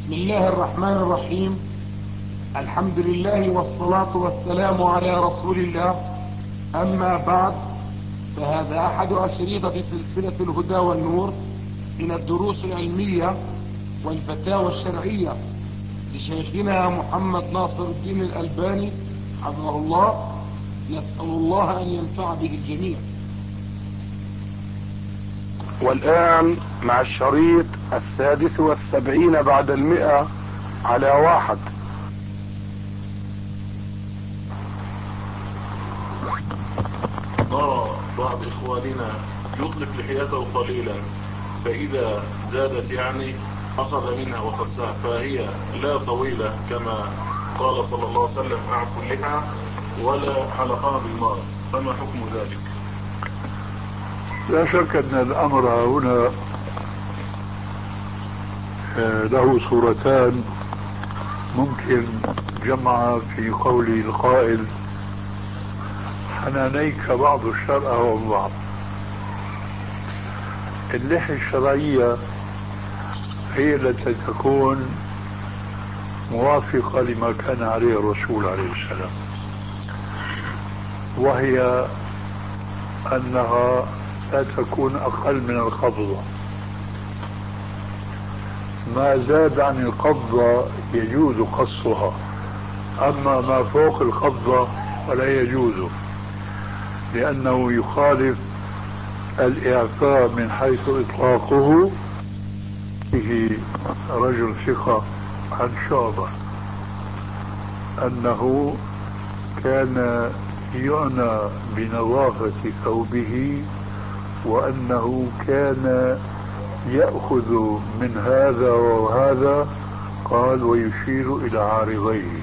بسم الله الرحمن الرحيم. الحمد لله والصلاة والسلام على رسول الله. أما بعد، فهذا أحد أشريطة سلسلة الهدى والنور من الدروس العلمية والفتاوى الشرعية لشيخنا محمد ناصر الدين الألباني حفظه الله. نسأل الله أن ينفع به الجميع. والآن مع الشريط 76 بعد 100 على 1. نرى بعض إخواننا يطلق لحيته قليلا، فإذا زادت أخذ منها وخسها، فهي لا طويلة كما قال صلى الله عليه وسلم: أعفوا اللحى ولا حلقها بالمرض. فما حكم ذلك؟ لا شك أن الأمر هنا له صورتان ممكن جمع في قول القائل: حنانيك بعض الشرع وبعض. اللحية الشرعية هي التي تكون موافقة لما كان عليه الرسول عليه السلام، وهي أنها لا تكون أقل من القبضة. ما زاد عن القبضة يجوز قصها، أما ما فوق القبضة فلا يجوز، لأنه يخالف الإعفاء من حيث إطلاقه. به رجل ثقة عن شعبة أنه كان يعنى بنظافة ثوبه، وأنه كان يأخذ من هذا وهذا، قال: ويشير إلى عارضيه،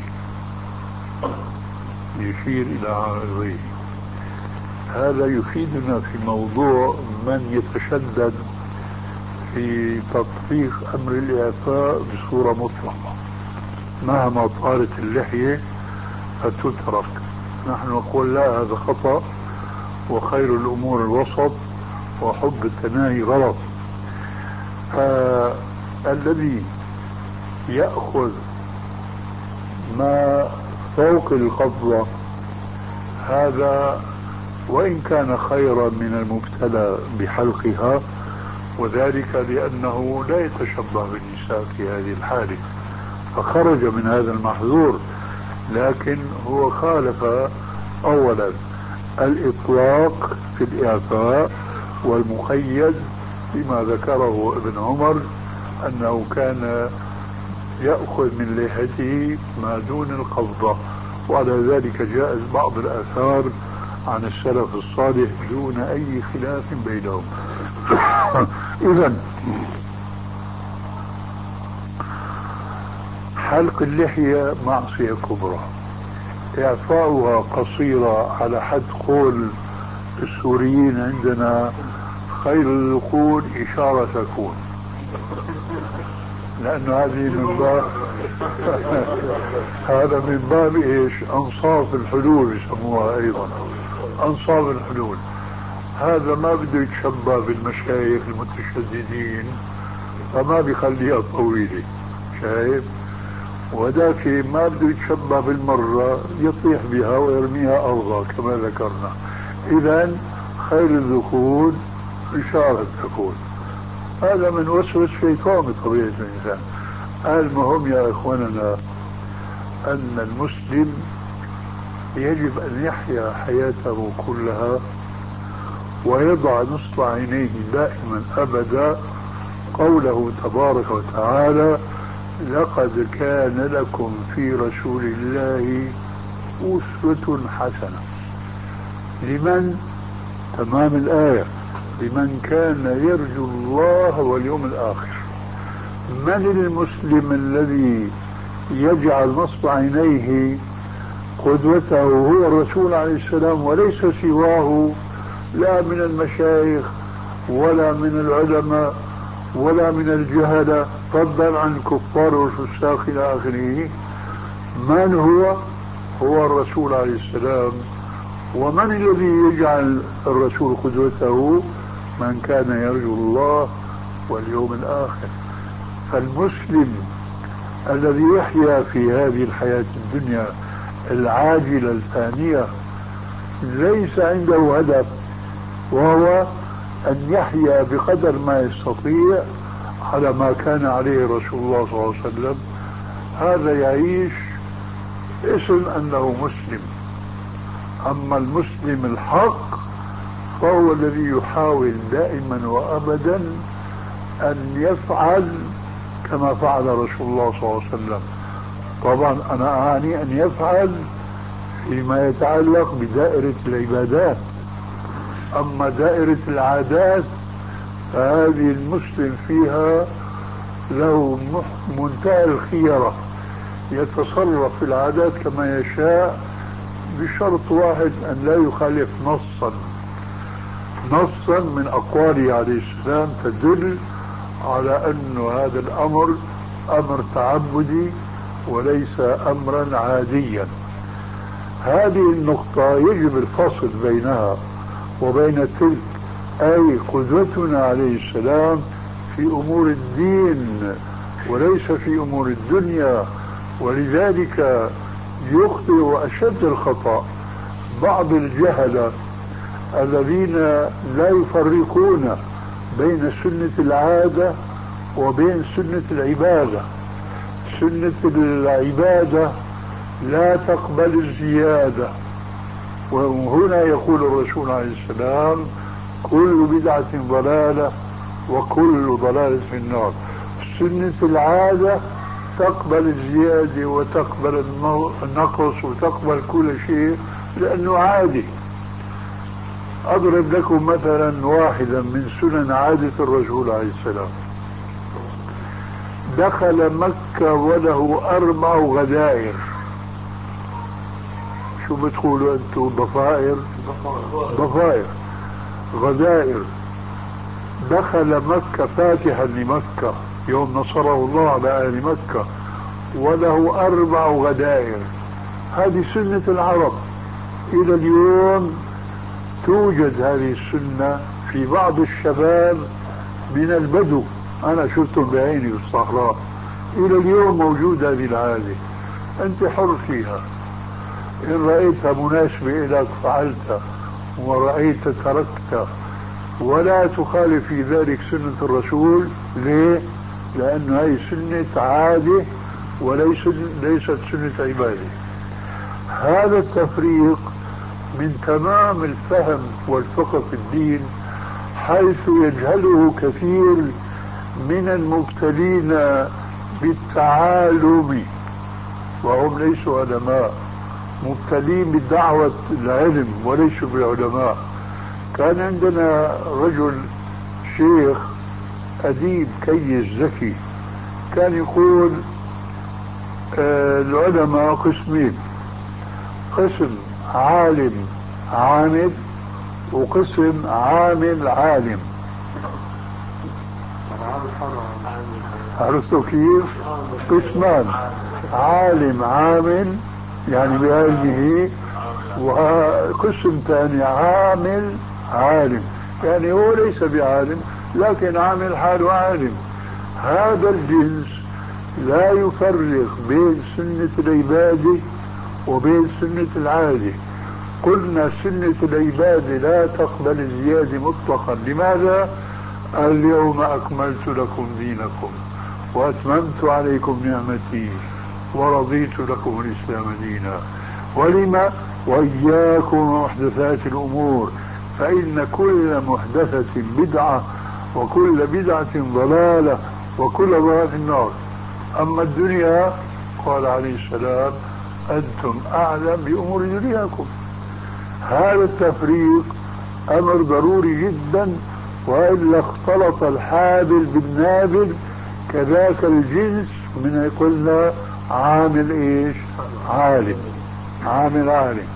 يشير إلى عارضيه. هذا يفيدنا في موضوع من يتشدد في تطبيق أمر الإعفاء بصورة مطلقة، مهما طالت اللحية فتترك. نحن نقول: لا، هذا خطأ، وخير الأمور الوسط، وحب التناهي غلط. الذي يأخذ ما فوق القبضة هذا وإن كان خيرا من المبتلى بحلقها، وذلك لأنه لا يتشبه بالنساء في هذه الحالة، فخرج من هذا المحظور. لكن هو خالف أولا الإطلاق في الإعفاء، والمقيد بما ذكره ابن عمر أنه كان يأخذ من لحيته ما دون القبضة، وعلى ذلك جاءت بعض الآثار عن السلف الصالح دون أي خلاف بينهم. إذن حلق اللحية معصية كبرى، إعفاؤها قصيرة على حد قول السوريين عندنا: خير الذقون إشارة تكون، لأنه هذه من باب هذا من باب إيش؟ أنصاف الحلول يسموها أيضا، أنصاف الحلول. هذا ما بده يتشبه بالمشايخ المتشددين، فما بيخليها طويلة، شايف؟ وذاك ما بده يتشبه بالمرة، يطيح بها ويرميها ألغى كما ذكرنا. إذن خير الذكور إشارة تكون. هذا من وسوس شيطان بطبيعة الإنسان. المهم يا إخواننا أن المسلم يجب أن يحيا حياته كلها ويضع نصب عينيه دائما أبدا قوله تبارك وتعالى: لقد كان لكم في رسول الله أسوة حسنة. لمن؟ تمام الآية: لمن كان يرجو الله واليوم الآخر. من المسلم الذي يجعل نصب عينيه قدوته هو الرسول عليه السلام وليس سواه، لا من المشايخ ولا من العلماء ولا من الجهلة، فضلا عن الكفار والفساق إلى آخره؟ من هو؟ هو الرسول عليه السلام. ومن الذي يجعل الرسول قدوته؟ من كان يرجو الله واليوم الآخر. فالمسلم الذي يحيا في هذه الحياة الدنيا العاجلة الفانية ليس عنده هدف، وهو أن يحيا بقدر ما يستطيع على ما كان عليه رسول الله صلى الله عليه وسلم، هذا يعيش اسم أنه مسلم. أما المسلم الحق فهو الذي يحاول دائما وأبدا أن يفعل كما فعل رسول الله صلى الله عليه وسلم. طبعا أنا أعني أن يفعل فيما يتعلق بدائرة العبادات، أما دائرة العادات فهذه المسلم فيها له منتهى الخيرة، يتصرف في العادات كما يشاء بشرط واحد أن لا يخالف نصا من أقواله عليه السلام تدل على أن هذا الأمر أمر تعبدي وليس أمرا عاديا. هذه النقطة يجب الفصل بينها وبين تلك، أي قدوتنا عليه السلام في أمور الدين وليس في أمور الدنيا. ولذلك يخطئ أشد الخطأ بعض الجهلة الذين لا يفرقون بين سنة العادة وبين سنة العبادة. سنة العبادة لا تقبل الزيادة، وهنا يقول الرسول عليه السلام كل بدعة ضلالة وكل ضلالة في النار. سنة العادة تقبل الزيادة وتقبل النقص وتقبل كل شيء لأنه عادي. أضرب لكم مثلا واحدا من سنن عادة الرسول عليه السلام. دخل مكة وله 4 غدائر. شو بتقولوا أنتم؟ ضفائر غدائر. دخل مكة فاتحا لمكة يوم نصره الله على أهل مكة وله 4 غدائر. هذه سنة العرب. إلى اليوم توجد هذه السنة في بعض الشباب من البدو، أنا شفتهم بعيني في الصحراء، إلى اليوم موجودة هذه العادة. أنت حر فيها، إن رأيتها مناسبة لك فعلتها ورأيت تركتها، ولا تخالف في ذلك سنة الرسول. ليه؟ لأن هذه سنة عادة وليست سنة عبادة. هذا التفريق من تمام الفهم والفقه في الدين، حيث يجهله كثير من المبتلين بالتعالم وهم ليسوا علماء، مبتلين بدعوة العلم وليسوا بعلماء. كان عندنا رجل شيخ أديب كيس ذكي كان يقول العلماء قسمين: قسم عالم عامل وقسم عامل عالم. عرفتوا كيف؟ قسمان: عالم عامل يعني بعلمه، وقسم ثاني عامل عالم يعني هو ليس بعالم لكن عامل حاله عالم. هذا الجنس لا يفرق بين سنة العبادة وبين سنة العادة. قلنا سنة العبادة لا تقبل الزيادة مطلقا. لماذا؟ اليوم أكملت لكم دينكم وأتممت عليكم نعمتي ورضيت لكم الإسلام دينا. ولما؟ وإياكم محدثات الأمور فإن كل محدثة بدعة وكل بدعة ضلالة وكل ضلالة في النار. أما الدنيا قال عليه السلام أنتم أعلم بأمور دنياكم. هذا التفريق أمر ضروري جدا، وإلا اختلط الحابل بالنابل. كذاك الجنس من قلنا عامل إيش؟ عالم. عامل عالم.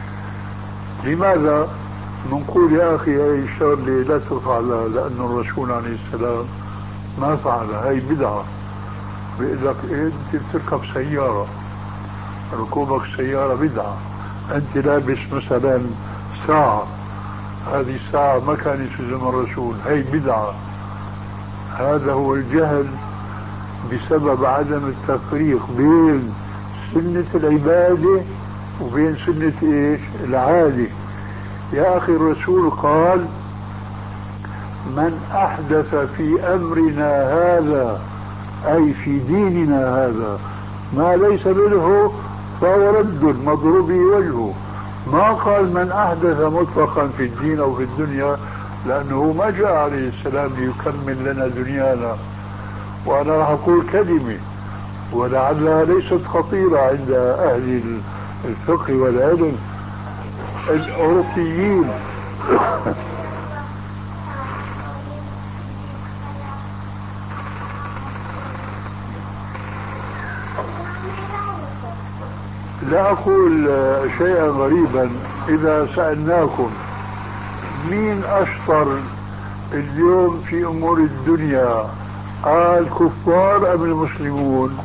لماذا نقول يا أخي هاي الشغلة لا تفعلها؟ لأن الرسول عليه السلام ما فعلها، هاي بدعة. بيقول لك إيه؟ أنت بتركب سيارة، ركوبك سيارة بدعة. أنت لابس مثلا ساعة، هذه الساعة ما كانت في زمن الرسول، هي بدعة. هذا هو الجهل بسبب عدم التفريق بين سنة العبادة وبين سنة ايش؟ العادة. يا اخي الرسول قال: من احدث في امرنا هذا، اي في ديننا هذا، ما ليس منه فهو رد مضروب وجهه. ما قال من احدث مطلقا في الدين او في الدنيا، لانه ما جاء عليه السلام ليكمل لنا دنيانا. وانا راح اقول كلمة ولعلها ليست خطيرة عند اهل الفقه والعلم. الاوروبيين لا أقول شيئا غريبا إذا سألناكم مين أشطر اليوم في أمور الدنيا، الكفار أم المسلمون؟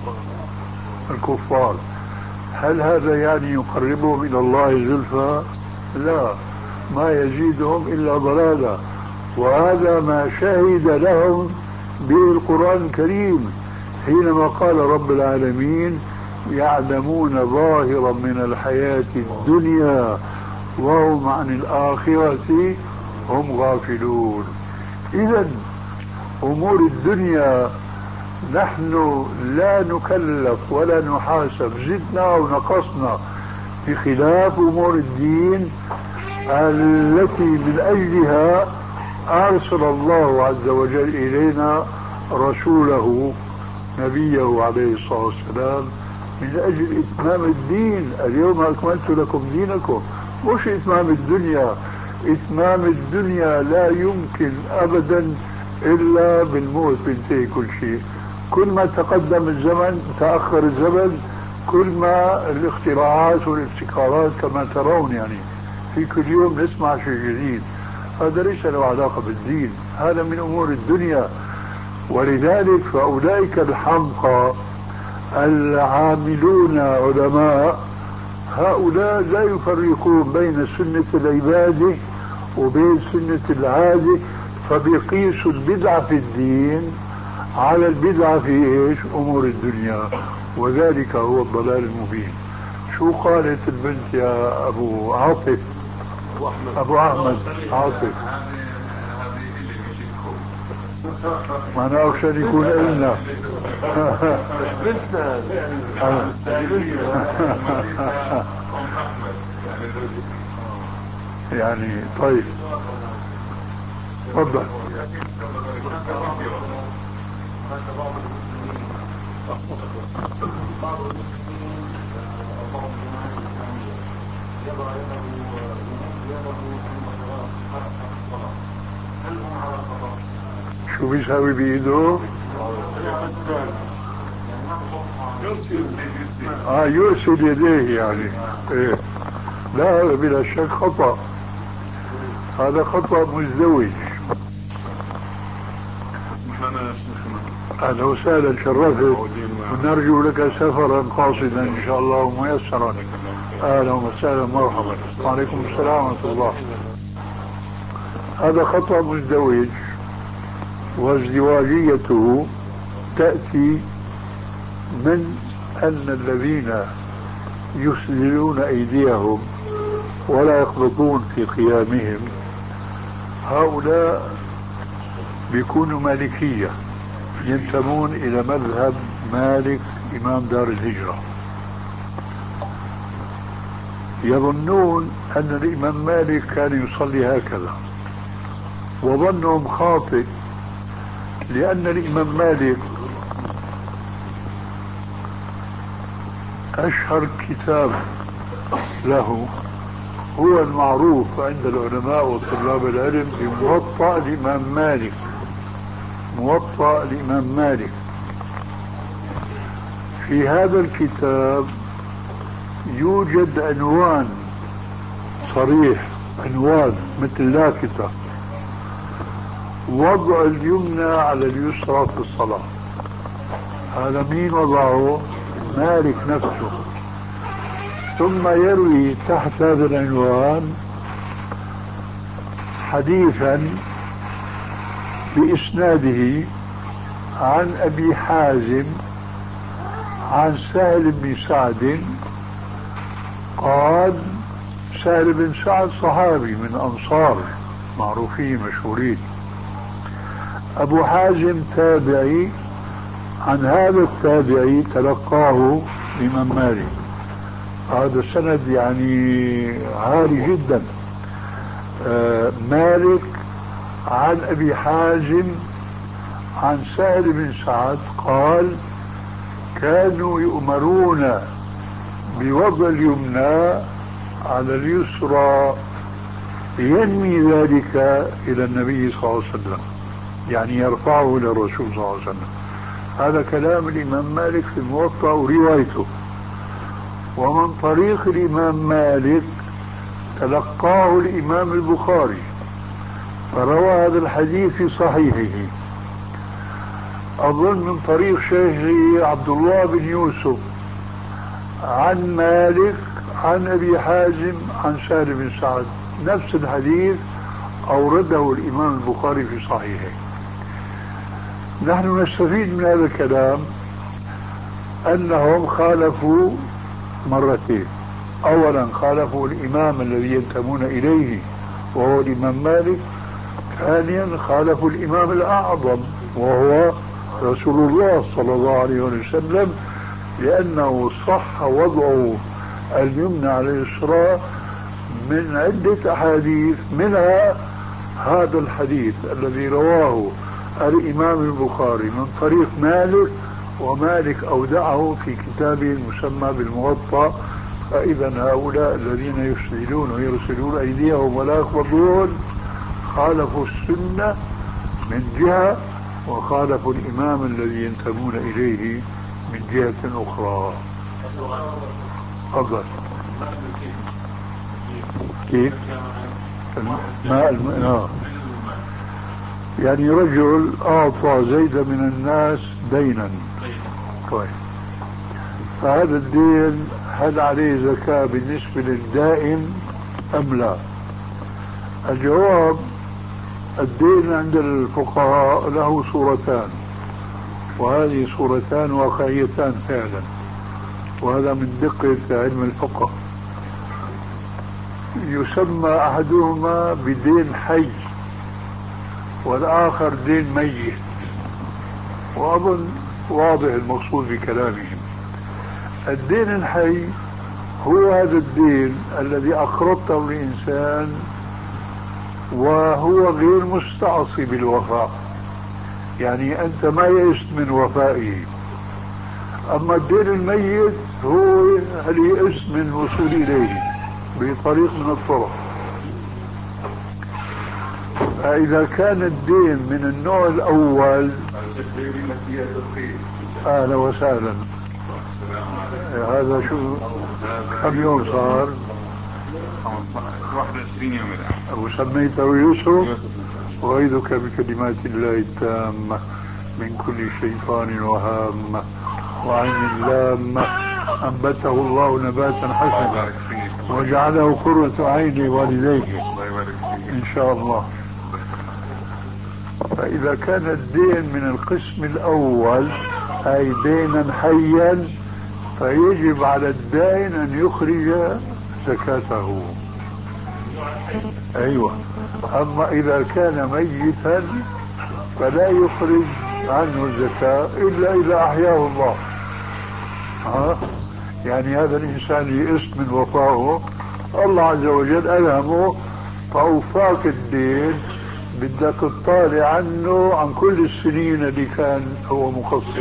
الكفار. هل هذا يعني يقربهم إلى الله زلفى؟ لا، ما يزيدهم إلا ضلالا. وهذا ما شهد لهم به القرآن الكريم حينما قال رب العالمين: يعلمون ظاهرا من الحياة الدنيا وهم عن الآخرة هم غافلون. إذن أمور الدنيا نحن لا نكلف ولا نحاسب زدنا أو نقصنا، بخلاف أمور الدين التي من أجلها أرسل الله عز وجل إلينا رسوله نبيه عليه الصلاة والسلام من أجل إتمام الدين. اليوم أكملت لكم دينكم، مش إتمام الدنيا. إتمام الدنيا لا يمكن أبدا إلا بالموت، بينتهي كل شيء. كل ما تقدم الزمن تأخر الزمن، كل ما الاختراعات والابتكارات كما ترون، يعني في كل يوم نسمع شيء جديد. هذا ليس له علاقة بالدين، هذا من أمور الدنيا. ولذلك فأولئك الحمقى العاملون علماء، هؤلاء لا يفرقون بين سنة العبادة وبين سنة العادة، فبيقيسوا البدعة في الدين على البدعة في ايش؟ أمور الدنيا. وذلك هو الضلال المبين. شو قالت البنت يا أبو عاطف؟ أبو أحمد عاطف. معناه عشان يكون إلنا يعني. طيب تفضل. شو بيساوي بإيده؟ يرسل يديه يعني. إيه. لا، هذا بلا شك خطأ، هذا خطأ مزدوج. أهلا وسهلا، شرفت، ونرجو لك سفرا قاصدا إن شاء الله وميسرا. أهلا وسهلا، مرحبا. وعليكم السلام ورحمة الله. هذا خطأ مزدوج، وازدواجيته تأتي من أن الذين يسدلون أيديهم ولا يقبضون في قيامهم هؤلاء بيكونوا مالكية، ينتمون إلى مذهب مالك إمام دار الهجرة. يظنون أن الإمام مالك كان يصلي هكذا، وظنهم خاطئ، لأن الإمام مالك أشهر كتاب له هو المعروف عند العلماء وطلاب العلم بموطأ الإمام مالك. موطأ الإمام مالك. في هذا الكتاب يوجد عنوان صريح، عنوان مثل لافتة: وضع اليمنى على اليسرى في الصلاة. هذا مين وضعه؟ مالك نفسه. ثم يروي تحت هذا العنوان حديثا بإسناده عن أبي حازم عن سهل بن سعد قال، سهل بن سعد صحابي من أنصار معروفين مشهورين، أبو حازم تابعي، عن هذا التابعي تلقاه الإمام مالك. هذا السند يعني عالي جدا. مالك عن أبي حازم عن سهل بن سعد قال، كانوا يؤمرون بوضع اليمنى على اليسرى، ينمي ذلك إلى النبي صلى الله عليه وسلم، يعني يرفعه إلى الرسول صلى الله عليه وسلم. هذا كلام الإمام مالك في الموطأ وروايته. ومن طريق الإمام مالك تلقاه الإمام البخاري، فروى هذا الحديث في صحيحه، أظن من طريق شيخه عبد الله بن يوسف عن مالك عن أبي حازم عن سهل بن سعد، نفس الحديث أورده الإمام البخاري في صحيحه. نحن نستفيد من هذا الكلام أنهم خالفوا مرتين. أولا خالفوا الإمام الذي ينتمون إليه وهو الإمام مالك، ثانيا خالفوا الإمام الأعظم وهو رسول الله صلى الله عليه وسلم، لأنه صح وضعه اليمنى على اليسرى من عدة أحاديث، منها هذا الحديث الذي رواه الإمام البخاري من طريق مالك، ومالك أودعه في كتابه المسمى بالموطأ. فإذا هؤلاء الذين يسندون ويرسلون أيديهم ولا يقبضون خالفوا السنة من جهة، وخالفوا الإمام الذي ينتمون إليه من جهة أخرى. تفضل. كيف؟ يعني رجل أعطى زيد من الناس دينا، طيب، فهذا الدين هل عليه زكاة بالنسبة للدائن أم لا؟ الجواب: الدين عند الفقهاء له صورتان، وهذه صورتان واقعيتان فعلا، وهذا من دقة علم الفقه. يسمى أحدهما بدين حي والآخر دين ميت، وأظن واضح المقصود بكلامهم. الدين الحي هو هذا الدين الذي أقرضته الإنسان وهو غير مستعصي بالوفاء، يعني أنت ما يئست من وفائه. أما الدين الميت هو هل يئست من الوصول إليه بطريق من الطرق. فإذا كان الدين من النوع الأول، أهلا وسهلا. هذا شو كم يوم صار؟ 21 يوم الآن. وسميته يوسف. وأعيذك بكلمات الله التامة من كل شيطان وهامة وعين لامة، أنبته الله نباتا حسنا وجعله قرة عين لوالديه إن شاء الله. فإذا كان الدين من القسم الأول أي دينا حيا، فيجب على الدائن أن يخرج زكاته. أيوة. أما إذا كان ميتا فلا يخرج عنه الزكاة إلا إذا أحياه الله. يعني هذا الإنسان يئس من وفائه، الله عز وجل ألهمه فأوفاك الدين، بدك تطالع عنه عن كل السنين اللي كان هو مقصر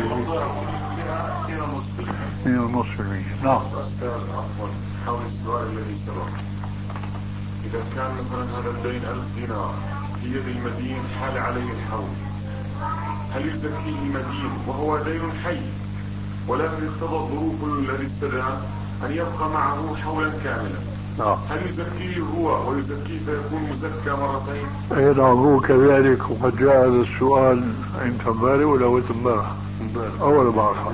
من المسلمين. نعم. حول السؤال الذي سبق، إذا كان مثلا هذا الدين 1000 دينار في يد المدين حال عليه الحول، هل يزكيه المدين وهو دين حي، ولكن اقتضى الظروف الذي استدعى أن يبقى معه حولا كاملا؟ هل يزكيه هو ويزكيه فيكون مزكى مرتين؟ اي نعم، هو كذلك. وقد جاء هذا السؤال انت امبارح ولا هو امبارح؟ اول امبارح،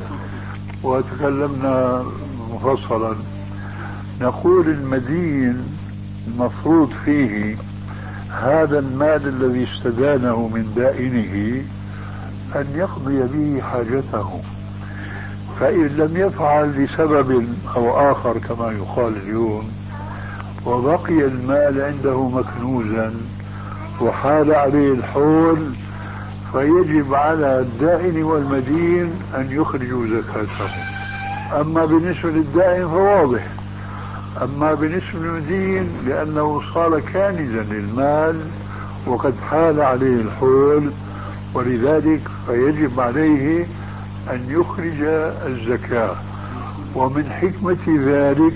وتكلمنا مفصلا. نقول المدين المفروض فيه هذا المال الذي استدانه من دائنه أن يقضي به حاجته، فإن لم يفعل لسبب أو آخر كما يقال اليوم وبقي المال عنده مكنوزا وحال عليه الحول، فيجب على الدائن والمدين أن يخرجوا زكاته. أما بالنسبة للدائن فواضح، أما بالنسبة للمدين لأنه صار كانزا للمال وقد حال عليه الحول، ولذلك فيجب عليه أن يخرج الزكاة. ومن حكمة ذلك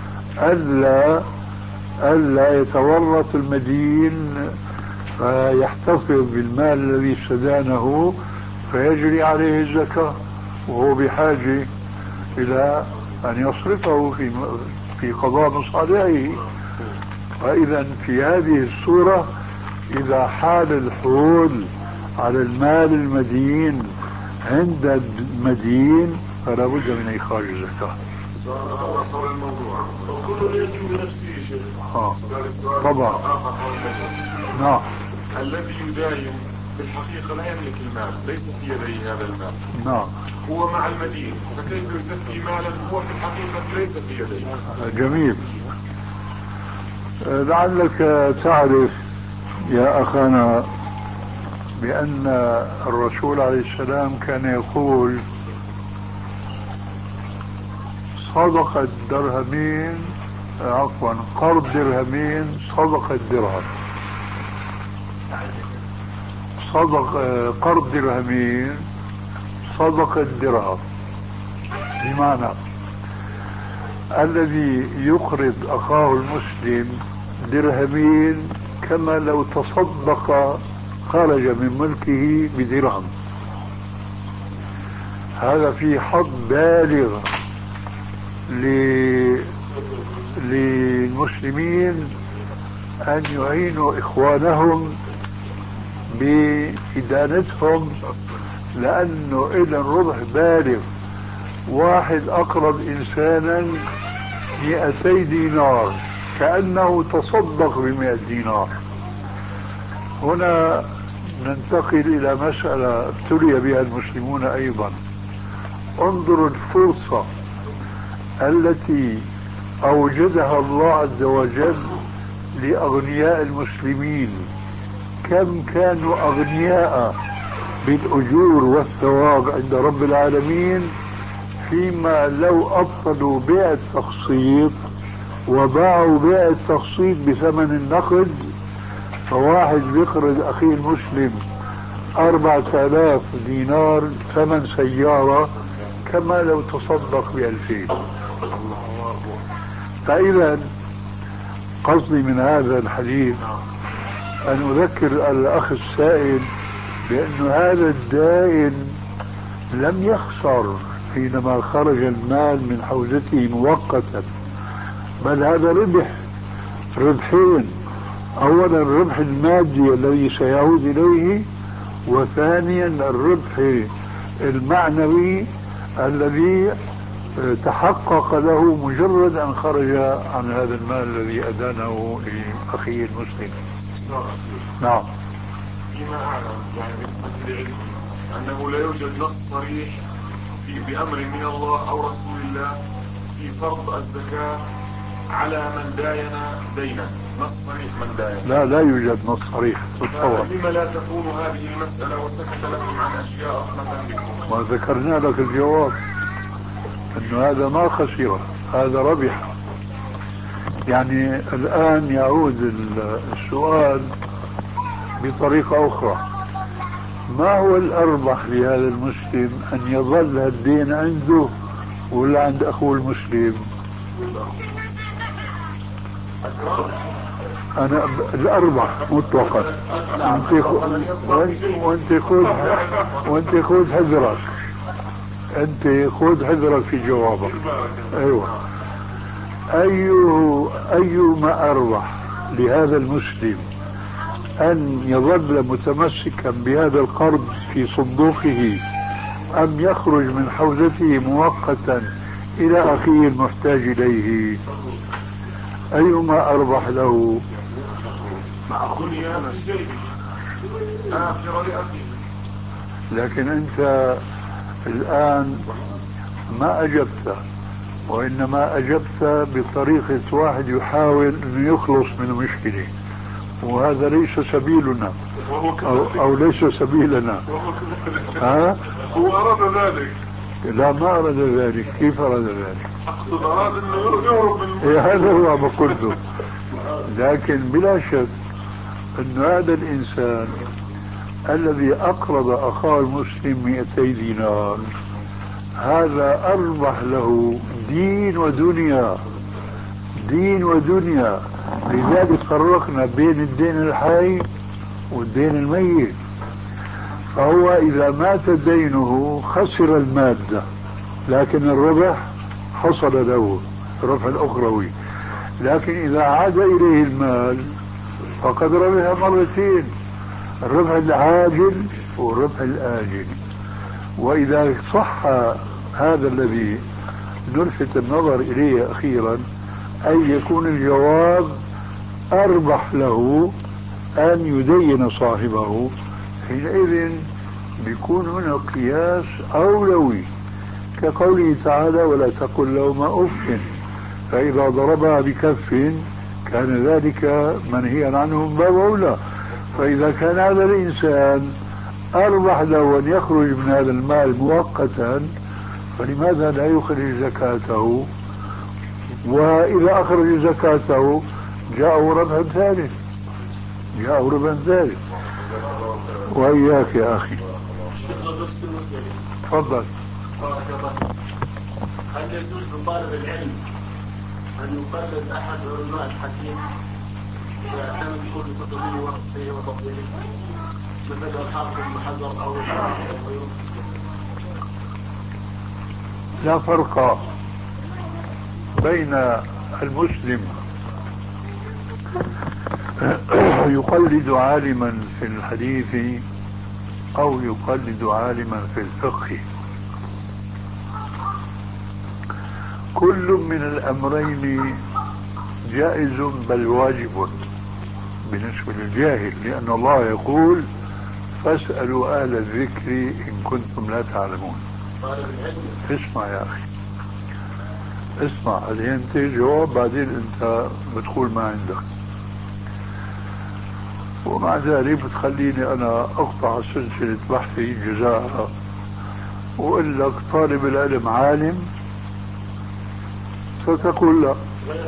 ألا يتورط المدين فيحتفظ بالمال الذي استدانه فيجري عليه الزكاة وهو بحاجة إلى أن يصرفه في قضاء مصالحه. فإذا في هذه الصورة إذا حال الحول على المال المدين عند المدين فلا بد من إخراج الزكاة. صار الموضوع وكل يجب بنفسه شيء. طبعا. نعم. الذي يداين في الحقيقة لا يملك المال، ليس في يديه هذا المال. نعم. هو مع المدين، فكيف يزكي مالا هو في الحقيقة ليس في يديه؟ جميل. لعلك تعرف يا أخانا بأن الرسول عليه السلام كان يقول صدقة درهمين، عفوا قرض درهمين صدقة درهم، قرض درهمين صدقة درهم، بمعنى الذي يقرض أخاه المسلم درهمين كما لو تصدق خرج من ملكه بدرهم. هذا في حظ بالغ للمسلمين أن يعينوا إخوانهم بإدانتهم، لأنه إذا الربح بالغ. واحد أقرض إنسانا 200 دينار كأنه تصدق ب100 دينار. هنا ننتقل إلى مسألة ابتلي بها المسلمون أيضا. انظروا الفرصة التي أوجدها الله عز وجل لأغنياء المسلمين، كم كانوا أغنياء بالأجور والثواب عند رب العالمين، فيما لو أبطلوا بيع التقسيط وباعوا بيع التقسيط بثمن النقد، فواحد بيقرض أخيه المسلم 4000 دينار ثمن سيارة كما لو تصدق ب2000. فإذا قصدي من هذا الحديث أن أذكر الأخ السائل بأن هذا الدائن لم يخسر حينما خرج المال من حوزته مؤقتا، بل هذا ربحين: أولا الربح المادي الذي سيعود إليه، وثانيا الربح المعنوي الذي تحقق له مجرد أن خرج عن هذا المال الذي أدانه لأخيه المسلم. نعم. فيما أعلم يعني بالنسبة لعلمي أنه لا يوجد نص صريح بأمر من الله أو رسول الله في فرض الزكاة على من داين دينا، نص صريح من داين. لا يوجد نص صريح. لما لا تكون هذه المسألة وسكت لكم عن أشياء رحمة بكم؟ وذكرنا لك الجواب أنه هذا ما خسر، هذا ربح. يعني الآن يعود السؤال بطريقة أخرى: ما هو الأربح لهذا المسلم، أن يظل الدين عنده ولا عند أخوه المسلم؟ أنا الأربح مطلقا. وانت خذ حذرك، انت خذ حذرك في جوابك. ايوه. أيما أربح لهذا المسلم أن يظل متمسكا بهذا القرض في صندوقه أم يخرج من حوزته مؤقتا إلى أخيه المحتاج إليه؟ أيما أربح له؟ لكن أنت الآن ما أجبت، وإنما أجبت بطريقة واحد يحاول أن يخلص من المشكلة، وهذا ليس سبيلنا أو ليس سبيلنا. هو أراد ذلك. لا، ما أراد ذلك. كيف أراد ذلك؟ أقصد أراد أنه يهرب من هذا هو ما قلته. لكن بلا شك أن هذا الإنسان الذي أقرض أخاه المسلم 200 دينار هذا أربح له دين ودنيا، دين ودنيا. لذلك فرقنا بين الدين الحي والدين الميت. فهو إذا مات دينه خسر المادة، لكن الربح حصل له الربح الأخروي. لكن إذا عاد إليه المال فقد ربح مرتين، الربح العاجل والربح الآجل. وإذا صح هذا الذي نلفت النظر إليه أخيرا، أن يكون الجواب أربح له أن يدين صاحبه، حينئذ بيكون هنا قياس أولوي، كقوله تعالى: ولا تقل لهما أف، فإذا ضربها بكف كان ذلك منهيا عنه من باب أولى. فإذا كان هذا الإنسان أربح له أن يخرج من هذا المال مؤقتا، فلماذا لا يخرج زكاته؟ وإذا أخرج زكاته جاءه ربح ثالث، جاءه ربح ثالث. وإياك يا أخي، تفضل. هل يجوز لطالب العلم أن يقلد أحد علماء الحديث إذا كان يقول بتطويل ورقته وتطويله، مثل الحافظ بن حجر أو غيره؟ لا فرق بين المسلم يقلد عالما في الحديث أو يقلد عالما في الفقه. كل من الأمرين جائز بل واجب بالنسبة للجاهل، لأن الله يقول: فاسألوا أهل الذكر إن كنتم لا تعلمون. اسمع يا أخي، اسمع، هذه أنت جواب، بعدين أنت بتقول ما عندك، ومع ذلك بتخليني أنا أقطع سلسلة بحثي جزاءها وأقول لك طالب العلم عالم، فتقول لا،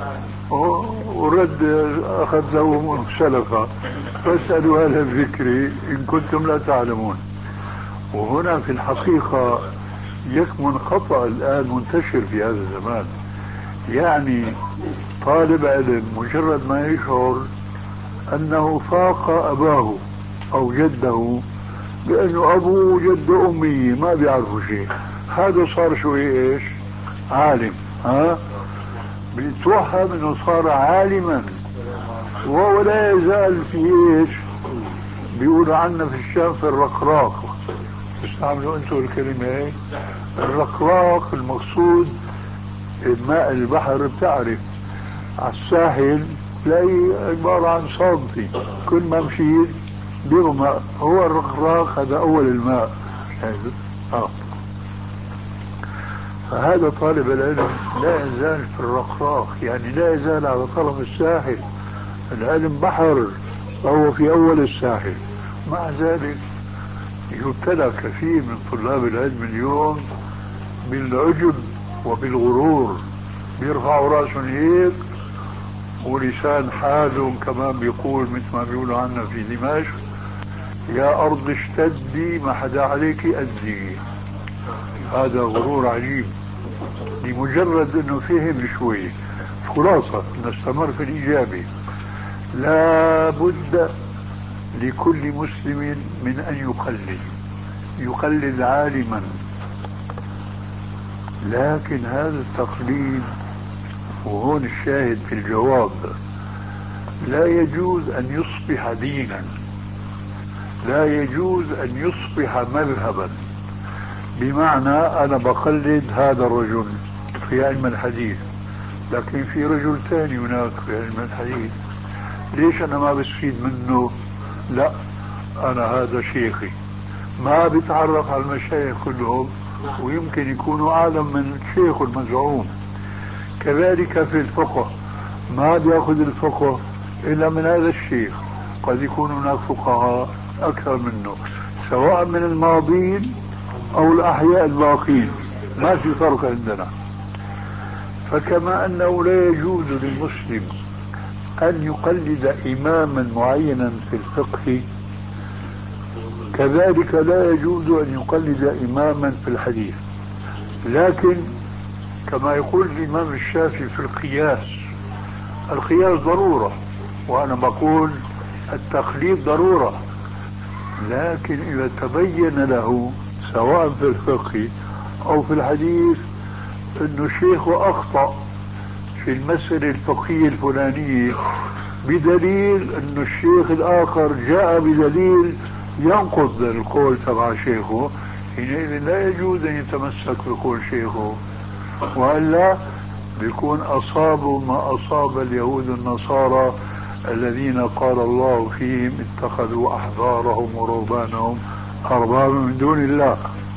ورد أخذ له سلفا: فاسألوا أهل الذكر إن كنتم لا تعلمون. وهنا في الحقيقة يكمن خطأ الآن منتشر في هذا الزمان. يعني طالب علم مجرد ما يشعر أنه فاق أباه أو جده، لأنه أبوه وجد أمي ما بيعرفوا شيء، هذا صار شوي إيش؟ عالم. بيتوهم أنه صار عالما، وهو لا يزال في إيش؟ بيقولوا عنا في الشام في الرقراق، تستعملوا أنتوا الكلمة هيك؟ الرقراق المقصود ماء البحر، بتعرف على الساحل تلاقي عبارة عن صادي، كل ما مشيت بيغمق، هو الرقراق هذا أول الماء. فهذا طالب العلم لا يزال في الرقراق، يعني لا يزال على طرف الساحل، العلم بحر وهو في أول الساحل. مع ذلك يبتلى كثير من طلاب العلم اليوم بالعجب وبالغرور، بيرفعوا راسهم هيك ولسان حالهم كمان بيقول مثل ما بيقولوا عنا في دمشق: يا أرض اشتدي ما حدا عليك أدي. هذا غرور عجيب لمجرد أنه فهم شوي. خلاصة نستمر في الإجابة: لا بد لكل مسلم من أن يقلد عالما، لكن هذا التقليد، وهون الشاهد في الجواب، لا يجوز أن يصبح دينا، لا يجوز أن يصبح مذهبا. بمعنى أنا بقلد هذا الرجل في علم الحديث، لكن في رجل ثاني هناك في علم الحديث، ليش أنا ما بستفيد منه؟ لا، أنا هذا شيخي، ما بيتعرف على المشايخ كلهم، ويمكن يكونوا أعلم من الشيخ المزعوم. كذلك في الفقه ما بيأخذ الفقه إلا من هذا الشيخ، قد يكون هناك فقهاء أكثر منه سواء من الماضين أو الأحياء الباقين، ما في فرق عندنا. فكما أنه لا يجوز للمسلم أن يقلد إماما معينا في الفقه، كذلك لا يجوز أن يقلد إماما في الحديث. لكن كما يقول الإمام الشافعي في القياس ضرورة، وأنا بقول التقليد ضرورة، لكن إذا تبين له سواء في الفقه أو في الحديث أن الشيخ أخطأ في المسألة الفقهية الفلانية بدليل أن الشيخ الآخر جاء بدليل ينقض القول تبع شيخه، حينئذ لا يجوز أن يتمسك بقول شيخه، وإلا بيكون أصابوا ما أصاب اليهود النصارى الذين قال الله فيهم اتخذوا أحبارهم ورهبانهم أربابا من دون الله.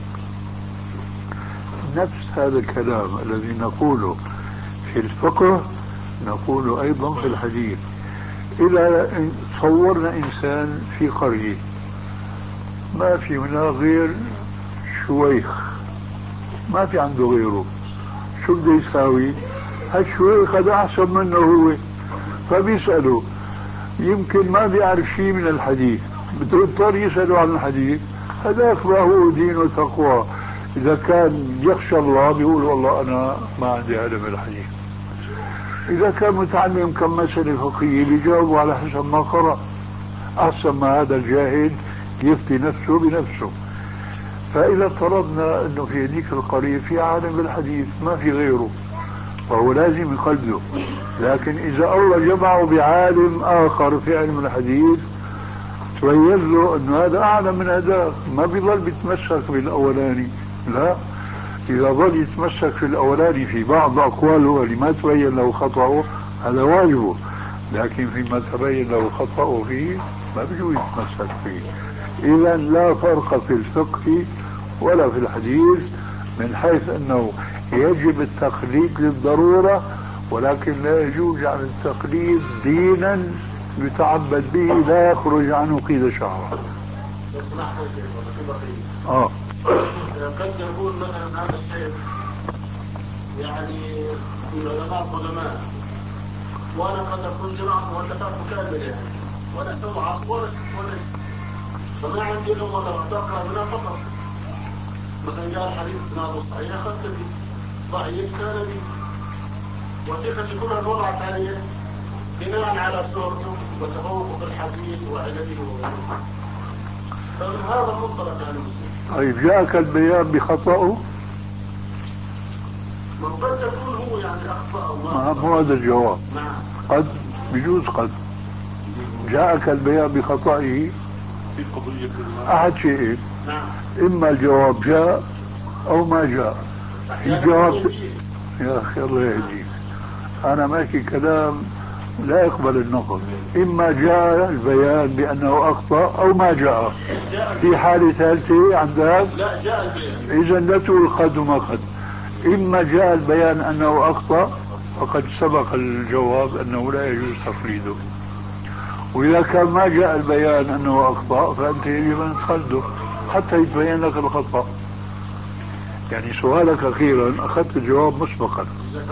نفس هذا الكلام الذي نقوله في الفقه نقوله أيضا في الحديث. إذا صورنا إنسان في قرية ما في هناك غير شويخ، ما في عنده غيره، شو بده يساوي؟ هالشويخ هذا أحسن منه هو، فبيسأله يمكن ما بيعرف شيء من الحديث، بده يضطر يسأله عن الحديث. هذاك ما هو دين وتقوى، إذا كان يخشى الله بيقول والله أنا ما عندي علم الحديث. إذا كان متعلم كم مسألة فقهية بيجاوب على حسب ما قرأ، أحسن ما هذا الجاهل يفتي نفسه بنفسه. فإذا افترضنا أنه في هذيك القرية في عالم بالحديث ما في غيره، فهو لازم يقلده. لكن إذا الله جمعه بعالم آخر في علم الحديث تبين له أنه هذا أعلم من هذا، ما بيظل بيتمسك بالأولاني، لا، إذا ظل يتمسك في الأولاني في بعض أقواله اللي ما تبين له خطأه هذا واجبه، لكن فيما تبين له خطأه فيه ما بيجوز يتمسك فيه. إذا لا فرق في الفقه ولا في الحديث، من حيث أنه يجب التقليد للضرورة، ولكن لا يجوز عن التقليد دينا يتعبد به لا يخرج عنه قيد شعره. قد يقول مثلا هذا الشيء يعني من علماء قدماء، وانا قد اكون جماعه مؤلفات كامله يعني، ولا سوعه ولا فما عندي لهم ولا اقرا منها فقط. مثلا قال حديث اسناده صحيح اخذت به، ضعيف كان به، وثيقتي كلها الوضع الثانيه بناء على سهرته وتفوقه في الحديث وعلمه وغيره. فمن هذا المنطلق يعني المسلم. طيب جاءك البيان بخطأه؟ قد يكون هو يعني أخطأ أو مو هذا الجواب. نعم. قد بيجوز قد جاءك البيان بخطئه في قضية أحد شيئين، نعم. إما الجواب جاء أو ما جاء. الجواب يا أخي الله يهديك، أنا ماشي كلام لا يقبل النقد. إما جاء البيان بأنه أخطأ أو ما جاء. في حالة ثالثة عندك لا جاء البيان، إذا لا تقول قد وما قد. إما جاء البيان أنه أخطأ فقد سبق الجواب أنه لا يجوز تقليده، وإذا كان ما جاء البيان أنه أخطأ فأنت يجب أن تقلده حتى يتبين لك الخطأ. يعني سؤالك أخيرا أخذت الجواب مسبقا.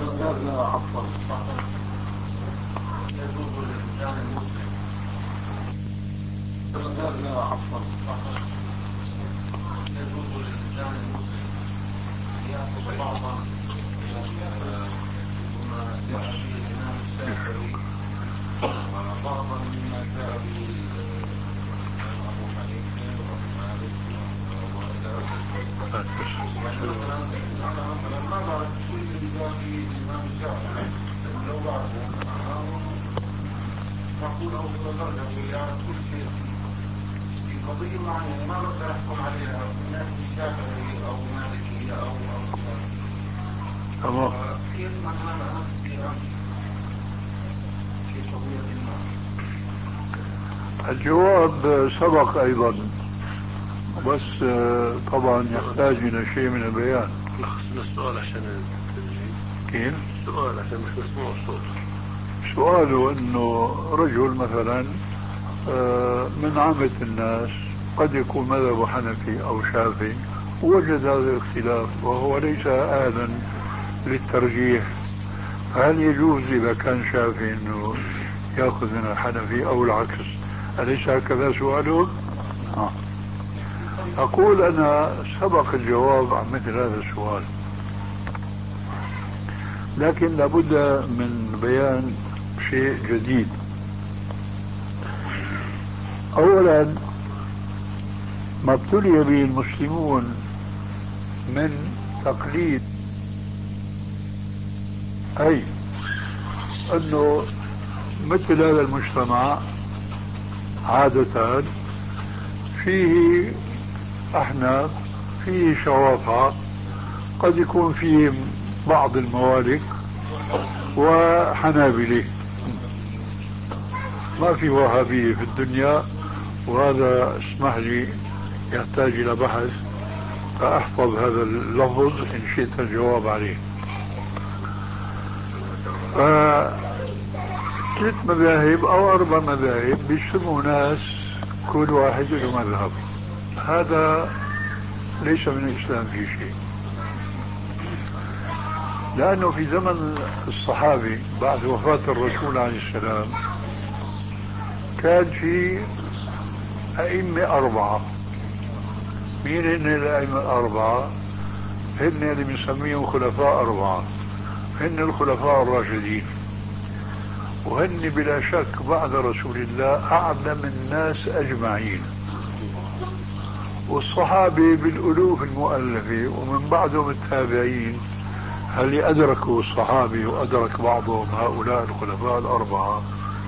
يجوز للإنسان المسلم يأخذ بعضا مما جاء به الإمام الشافعي وبعضا مما جاء به الإمام أبو حنيفة وأبو مالك وإلى آخره. يعني مثلا ما بعرف الشيء اللي جاء به الإمام الشافعي، لكن لو بعرفه معناه معقول أوصل درجة اللي يعرف كل شيء في قضية معينة ما بقدر أحكم عليها من ناحية شافعي أو مالكي أو تمام. كيف معناها في قضية ما؟ الجواب سبق أيضا، بس طبعا يحتاج إلى شيء من البيان. لخصنا السؤال عشان التسجيل. كيف؟ السؤال عشان مش مسموع الصوت. سؤاله أنه رجل مثلا من عامة الناس قد يكون مذهبه حنفي أو شافعي ووجد هذا الاختلاف وهو ليس أهلا للترجيح، هل يجوز إذا كان شافعي أنه يأخذ من الحنفي أو العكس؟ أليس هكذا سؤاله؟ أقول أنا سبق الجواب عن مثل هذا السؤال، لكن لابد من بيان شيء جديد. أولا ما ابتلي به المسلمون من تقليد، أي أنه مثل هذا المجتمع عادة فيه أحناف، فيه شوافع، قد يكون فيه بعض الموالك وحنابلة، ما في وهابية في الدنيا، وهذا اسمح لي يحتاج إلى بحث فأحفظ هذا اللفظ إن شئت الجواب عليه. ثلاث مذاهب أو 4 مذاهب بيجتمعوا ناس كل واحد له مذهب، هذا ليس من الإسلام في شيء، لأنه في زمن الصحابة بعد وفاة الرسول عليه السلام كان في أئمة 4. مين هن الأئمة 4؟ هن اللي بنسميهم خلفاء 4، هن الخلفاء الراشدين، وهن بلا شك بعد رسول الله أعلم الناس أجمعين، والصحابة بالألوف المؤلفة، ومن بعدهم التابعين هل أدركوا الصحابة وأدرك بعضهم هؤلاء الخلفاء 4.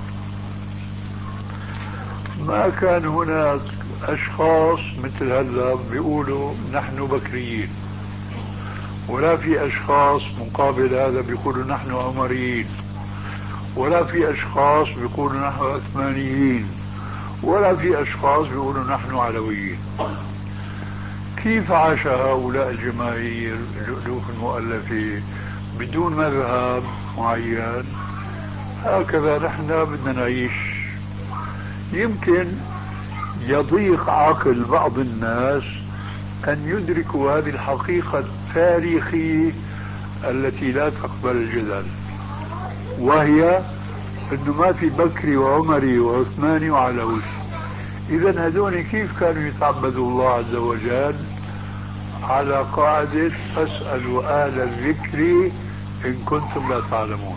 ما كان هناك أشخاص مثل هذا بيقولوا نحن بكريين، ولا في أشخاص مقابل هذا بيقولوا نحن عمريين، ولا في أشخاص بيقولوا نحن عثمانيين، ولا في أشخاص بيقولوا نحن علويين. كيف عاش هؤلاء الجماهير الألوف المؤلفة بدون مذهب معين؟ هكذا نحن بدنا نعيش. يمكن يضيق عقل بعض الناس أن يدركوا هذه الحقيقة التاريخية التي لا تقبل الجدل، وهي أنه ما في بكري وعمري وعثماني وعلوي. إذا هذول كيف كانوا يتعبدوا الله عز وجل؟ على قاعدة فاسألوا أهل الذكر إن كنتم لا تعلمون.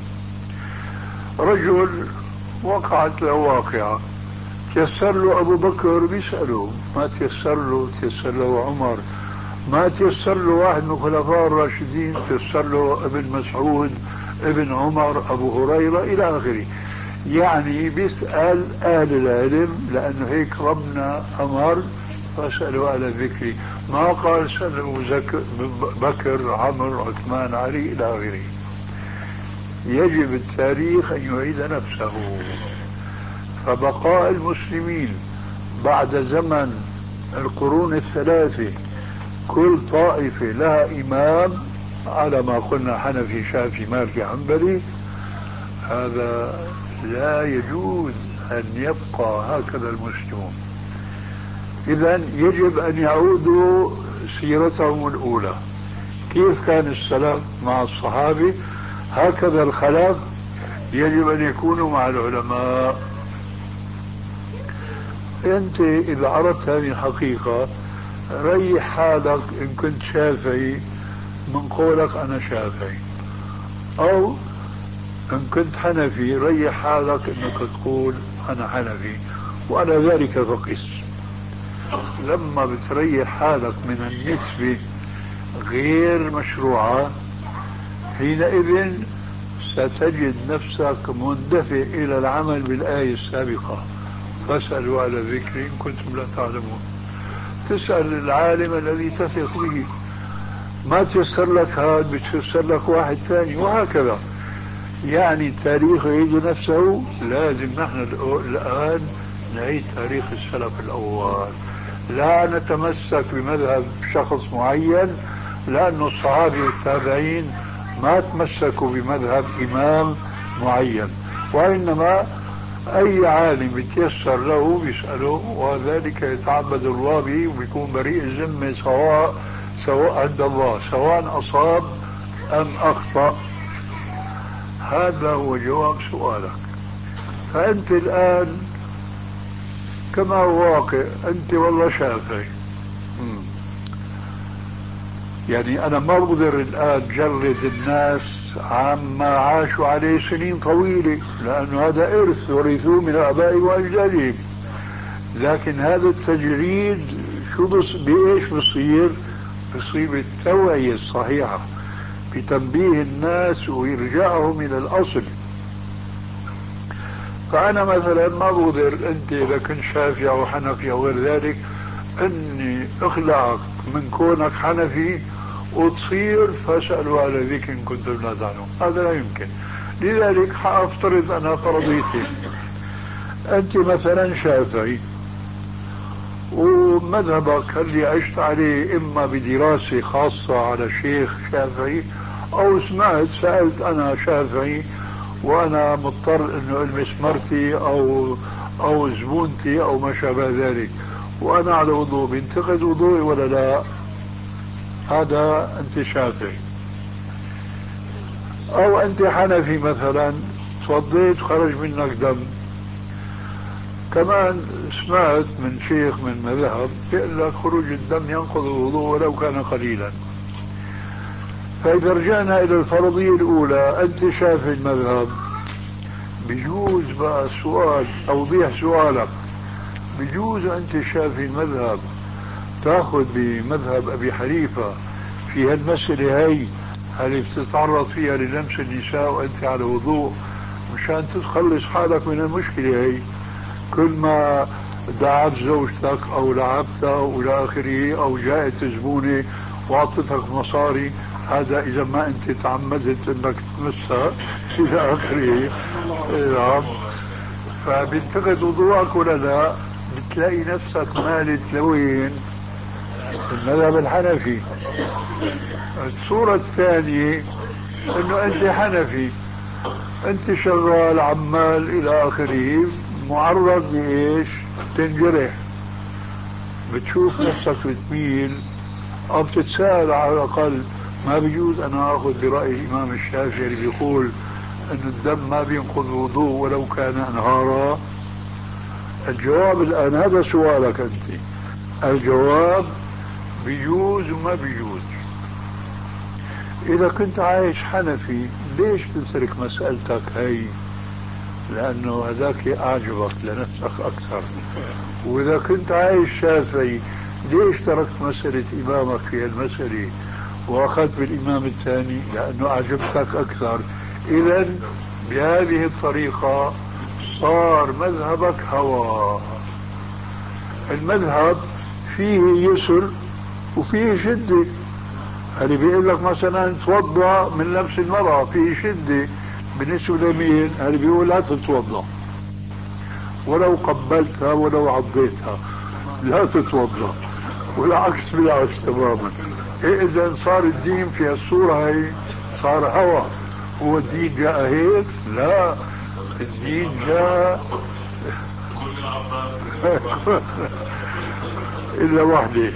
رجل وقعت له واقعة، تيسر له أبو بكر بيسأله، ما تيسر له عمر، ما تيسر له واحد من الخلفاء الراشدين، تيسر له ابن مسعود، ابن عمر، أبو هريرة إلى آخره. يعني بيسأل أهل العلم، لأنه هيك ربنا أمر فاسألوا أهل الذكر، ما قال سألوا بكر، عمر، عثمان، علي إلى آخره. يجب التاريخ أن يعيد نفسه. فبقاء المسلمين بعد زمن القرون الثلاثة كل طائفة لها إمام على ما قلنا حنفي شافعي مالكي حنبلي، هذا لا يجوز أن يبقى هكذا المسلمون. إذن يجب أن يعودوا سيرتهم الأولى، كيف كان السلف مع الصحابة هكذا الخلف يجب أن يكونوا مع العلماء. أنت إذا عرفت هذه الحقيقة ريح حالك إن كنت شافعي من قولك أنا شافعي، أو إن كنت حنفي ريح حالك إنك تقول أنا حنفي، وعلى ذلك فقس. لما بتريح حالك من النسبة غير مشروعة حينئذ ستجد نفسك مندفع إلى العمل بالآية السابقة، فاسألوا على الذكر إن كنتم لا تعلمون. تسأل العالم الذي تثق به، ما تيسر لك هذا بتيسر لك واحد ثاني، وهكذا. يعني التاريخ يعيد نفسه، لازم نحن الآن نعيد تاريخ السلف الأول، لا نتمسك بمذهب شخص معين، لأن الصحابة والتابعين ما تمسكوا بمذهب إمام معين، وإنما أي عالم يتيسر له بيسأله، وذلك يتعبد الله به وبيكون بريء الذمة سواء عند الله، سواء أصاب أم أخطأ. هذا هو جواب سؤالك. فأنت الآن كما هو واقع، أنت والله شافعي، يعني أنا ما بقدر الآن جرد الناس عما عاشوا عليه سنين طويلة، لأنه هذا إرث ورثوه من آبائهم وأجدادهم. لكن هذا التجريد شو بإيش بصير بالتوعية الصحيحة، بتنبيه الناس وإرجاعهم إلى الأصل. فأنا مثلا ما بقدر أنت إذا كنت شافعي أو حنفي أو غير ذلك أني أخلعك من كونك حنفي وتصير فاسألوا على ذيك إن كنتم لا تعلمون، هذا لا يمكن. لذلك حأفترض أنا فرضيتي، أنت مثلا شافعي ومذهبك اللي عشت عليه إما بدراسة خاصة على شيخ شافعي أو سألت أنا شافعي وأنا مضطر إنه ألمس مرتي أو زبونتي أو ما شابه ذلك، وأنا على وضوء، بينتقد وضوئي ولا لا؟ هذا أنت شافعي. أو أنت حنفي مثلا، توضيت وخرج منك دم، كمان سمعت من شيخ من مذهب يقول لك خروج الدم ينقض الوضوء ولو كان قليلا. فإذا رجعنا إلى الفرضية الأولى، أنت شافعي المذهب، بجوز بقى سؤال توضيح سؤالك، بجوز أنت شافعي المذهب تأخذ بمذهب أبي حنيفة في هالمسألة هي اللي بتتعرض فيها للمس النساء وأنت على وضوء، مشان تخلص حالك من المشكلة هي. كل ما دعت زوجتك أو لعبتها أو إلى آخره، أو جاءت زبونة وأعطتك مصاري، هذا إذا ما أنت تعمدت أنك تمسها إلى آخره. نعم. فبنتقد وضوءك ولا لا؟ بتلاقي نفسك مالت لوين؟ المذهب الحنفي. الصورة الثانية انه انت حنفي، انت شغال عمال الى اخره، معرض لايش؟ تنجرح، بتشوف نفسك بتميل او بتتساءل على الاقل، ما بيجوز انا اخذ برأي الامام الشافعي اللي بيقول ان الدم ما بينقض الوضوء ولو كان انهارا؟ الجواب الان، هذا سؤالك انت، الجواب بيجوز وما بيجوز. إذا كنت عايش حنفي ليش تترك مسألتك هي؟ لأنه هذاك أعجبك لنفسك أكثر. وإذا كنت عايش شافعي ليش تركت مسألة إمامك في المسألة وأخذت بالإمام الثاني؟ لأنه أعجبتك أكثر. إذا بهذه الطريقة صار مذهبك هوى. المذهب فيه يسر وفيه شدة. اللي بيقول لك مثلا توضأ من لمس المرأة فيه شدة بالنسبة لمين؟ اللي بيقول لا تتوضأ ولو قبلتها ولو عضيتها لا تتوضأ، والعكس بالعكس تماما. إذا صار الدين في الصورة هي صار هوى. هو الدين جاء هيك؟ لا، الدين جاء إلا وحده.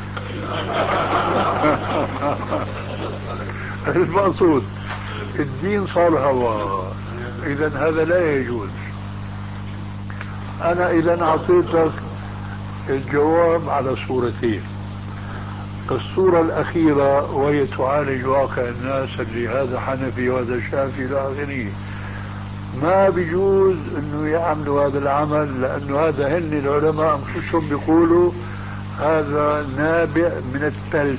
المقصود الدين صار هوى. إذا هذا لا يجوز. أنا إذا أعطيتك الجواب على صورتين. الصورة الأخيرة وهي تعالج واقع الناس اللي هذا حنفي وهذا شافعي إلى آخره، ما بيجوز انه يعملوا هذا العمل، لانه هذا هن العلماء انفسهم بيقولوا هذا نابع من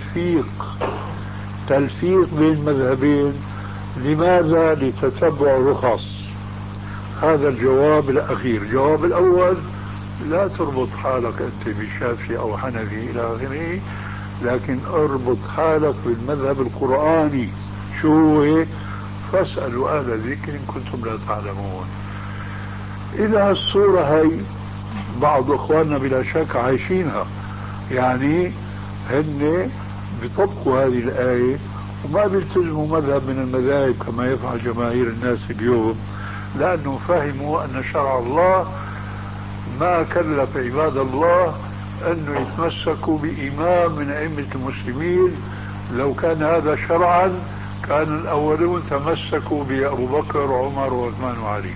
تلفيق بين المذهبين. لماذا؟ لتتبع رخص. هذا الجواب الأخير. الجواب الأول، لا تربط حالك أنت بالشافعي أو حنفي إلى آخره، لكن اربط حالك بالمذهب القرآني. شو هو؟ فاسألوا أهل الذكر إن كنتم لا تعلمون. إذا الصورة هي بعض أخواننا بلا شك عايشينها، يعني هن بيطبقوا هذه الآية وما بيلتزموا مذهب من المذاهب كما يفعل جماهير الناس اليوم، لأنه فهموا أن شرع الله ما كلف عباد الله أنه يتمسكوا بإمام من أئمة المسلمين. لو كان هذا شرعا كان الأولون تمسكوا بأبو بكر وعمر وعثمان وعلي.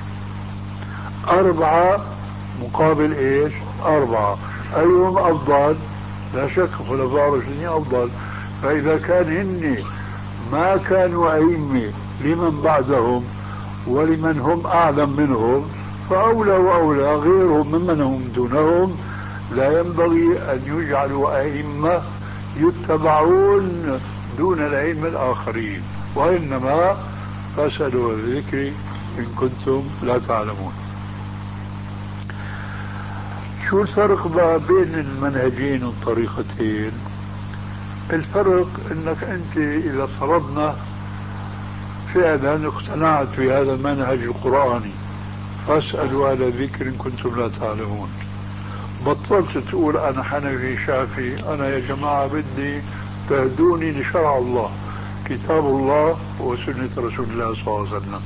4 مقابل إيش؟ 4. أيهم أفضل؟ لا شك خلفاء الراشدين أفضل. فإذا كان هن ما كانوا أئمة لمن بعدهم ولمن هم أعلم منهم، فأولى وأولى غيرهم ممن هم دونهم لا ينبغي أن يجعلوا أئمة يتبعون دون الأئمة الآخرين، وإنما فاسألوا الذكر إن كنتم لا تعلمون. شو الفرق بقى بين المنهجين والطريقتين؟ الفرق انك انت اذا فرضنا فعلا اقتنعت بهذا المنهج القرآني فاسألوا أهل الذكر إن كنتم لا تعلمون، بطلت تقول أنا حنفي شافعي، أنا يا جماعة بدي تهدوني لشرع الله كتاب الله وسنة رسول الله صلى الله عليه وسلم.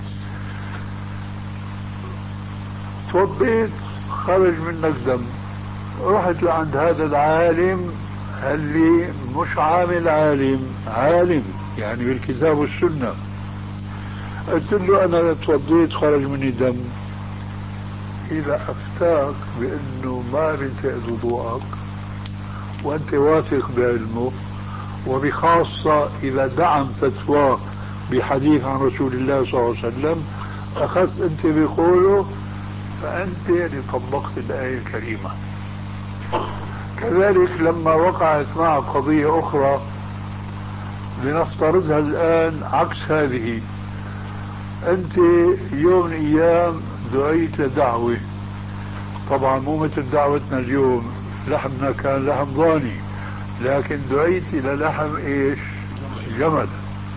توضيت خرج منك دم، رحت لعند هذا العالم اللي مش عامل عالم يعني بالكتاب والسنة، قلت له أنا توضيت خرج مني دم، إذا أفتاك بأنه ما بينتقد وضوءك وأنت واثق بعلمه، وبخاصة إذا دعم فتواه بحديث عن رسول الله صلى الله عليه وسلم أخذت أنت بقوله، فأنت اللي طبقت الآية الكريمة. كذلك لما وقعت معك قضية أخرى لنفترضها الآن عكس هذه، أنت يوم من الأيام دعيت لدعوة، طبعا مو مثل دعوتنا اليوم، لحمنا كان لحم ضاني، لكن دعيت إلى لحم إيش؟ جمل.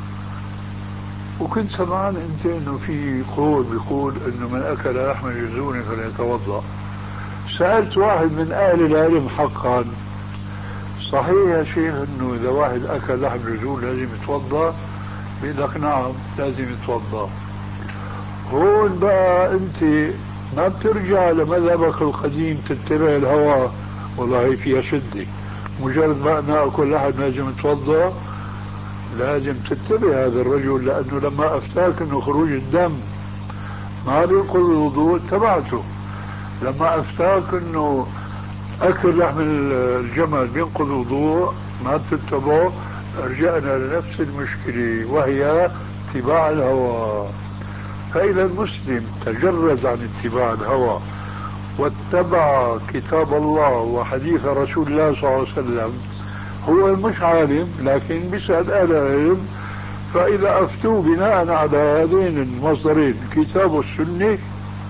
وكنت سمعان أنت إنه في قول بيقول إنه من أكل لحم الجزون فليتوضأ. سألت واحد من أهل العلم حقا، صحيح يا شيخ إنه إذا واحد أكل لحم الجزون لازم يتوضأ؟ بيقول لك نعم لازم يتوضأ. هون بقى أنت ما بترجع لمذهبك القديم تتبع الهوى، والله فيها شدة، مجرد ما أنا أكل لحم لازم يتوضأ، لازم تتبع هذا الرجل، لأنه لما أفتاك أنه خروج الدم ما بينقض الوضوء تبعته، لما أفتاك أنه أكل لحم الجمل بينقض الوضوء ما تتبعه، رجعنا لنفس المشكلة وهي اتباع الهوى. فإذا المسلم تجرد عن اتباع الهوى واتبع كتاب الله وحديث رسول الله صلى الله عليه وسلم، هو مش عالم لكن بيسأل أهل العلم، فإذا أفتوا بناء على هذين المصدرين الكتاب والسنة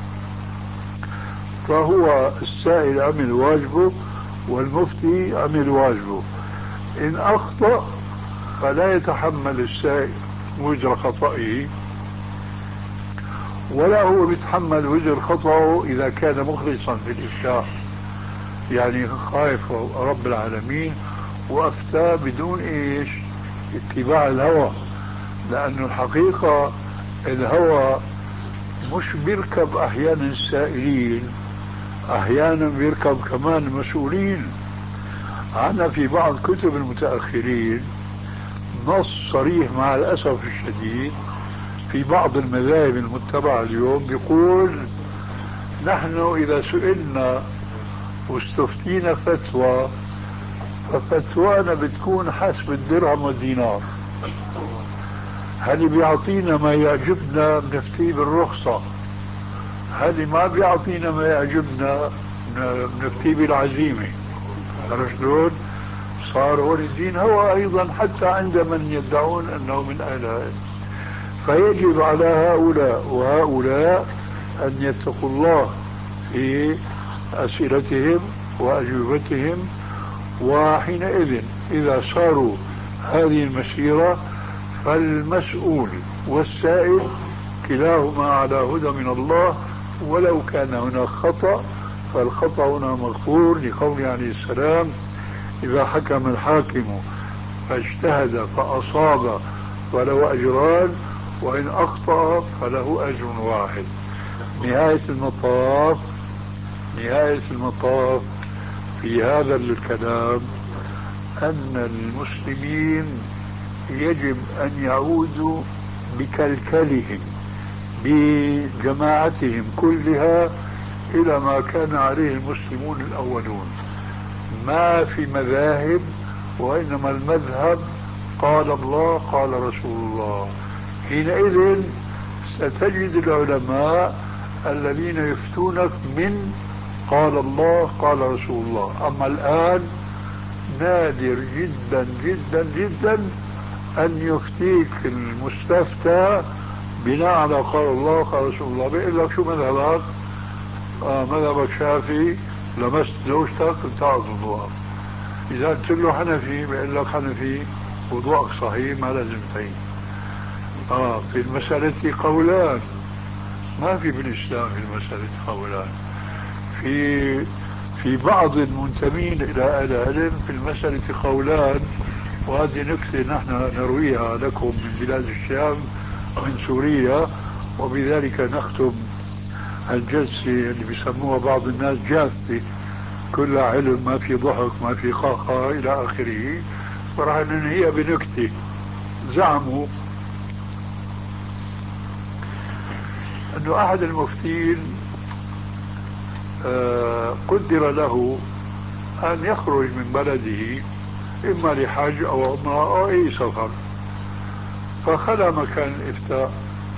فهو السائل عمل واجبه والمفتي عمل واجبه. إن أخطأ فلا يتحمل السائل وزر خطئه، ولا هو بيتحمل وزر خطأه إذا كان مخلصا في الإفتاء، يعني خايف رب العالمين وأفتى بدون إيش؟ اتباع الهوى. لأنه الحقيقة الهوى مش بيركب أحيانا السائلين، أحيانا بيركب كمان المسؤولين. عنا في بعض كتب المتأخرين نص صريح مع الأسف الشديد في بعض المذاهب المتبعة اليوم بيقول نحن إذا سئلنا واستفتينا فتوى ففتوانا بتكون حسب الدرهم والدينار، هل بيعطينا ما يعجبنا بنفتي بالرخصة، هل ما بيعطينا ما يعجبنا بنفتي بالعزيمة. شلون؟ صار هو الدين هو أيضا حتى عند من يدعون أنه من أهل العلم. فيجب على هؤلاء وهؤلاء أن يتقوا الله في أسئلتهم وأجوبتهم، وحينئذ إذا صاروا هذه المسيرة فالمسؤول والسائل كلاهما على هدى من الله، ولو كان هناك خطأ فالخطأ هنا مغفور، لقوله عليه السلام إذا حكم الحاكم فاجتهد فأصاب فله أجران، وإن أخطأ فله أجر واحد. نهاية المطاف في هذا الكلام أن المسلمين يجب أن يعودوا بكلكلهم بجماعتهم كلها إلى ما كان عليه المسلمون الأولون، ما في مذاهب، وإنما المذهب قال الله قال رسول الله. حينئذ ستجد العلماء الذين يفتونك من قال الله قال رسول الله. أما الآن نادر جدا جدا جدا أن يفتيك المستفتى بناء على قال الله قال رسول الله. بيقول لك شو مذهبك؟ مذهبك شافعي، لمست زوجتك انتهى وضوءك. إذا قلت له حنفي بيقول لك حنفي وضوءك صحيح، ما لازم تعيد. في المسألة قولان، ما في بالإسلام في المسألة قولان. في بعض المنتمين إلى أهل العلم في المسألة قولان، وهذه نكتة نحن نرويها لكم من بلاد الشام من سوريا، وبذلك نختم الجلسة اللي بيسموها بعض الناس جافة، كلها علم، ما في ضحك ما في قهقه إلى آخره، وراح ننهيها بنكتة. زعموا أنه أحد المفتين قدر له أن يخرج من بلده إما لحج أو عمرة أو أي سفر، فخلى مكان الإفتاء،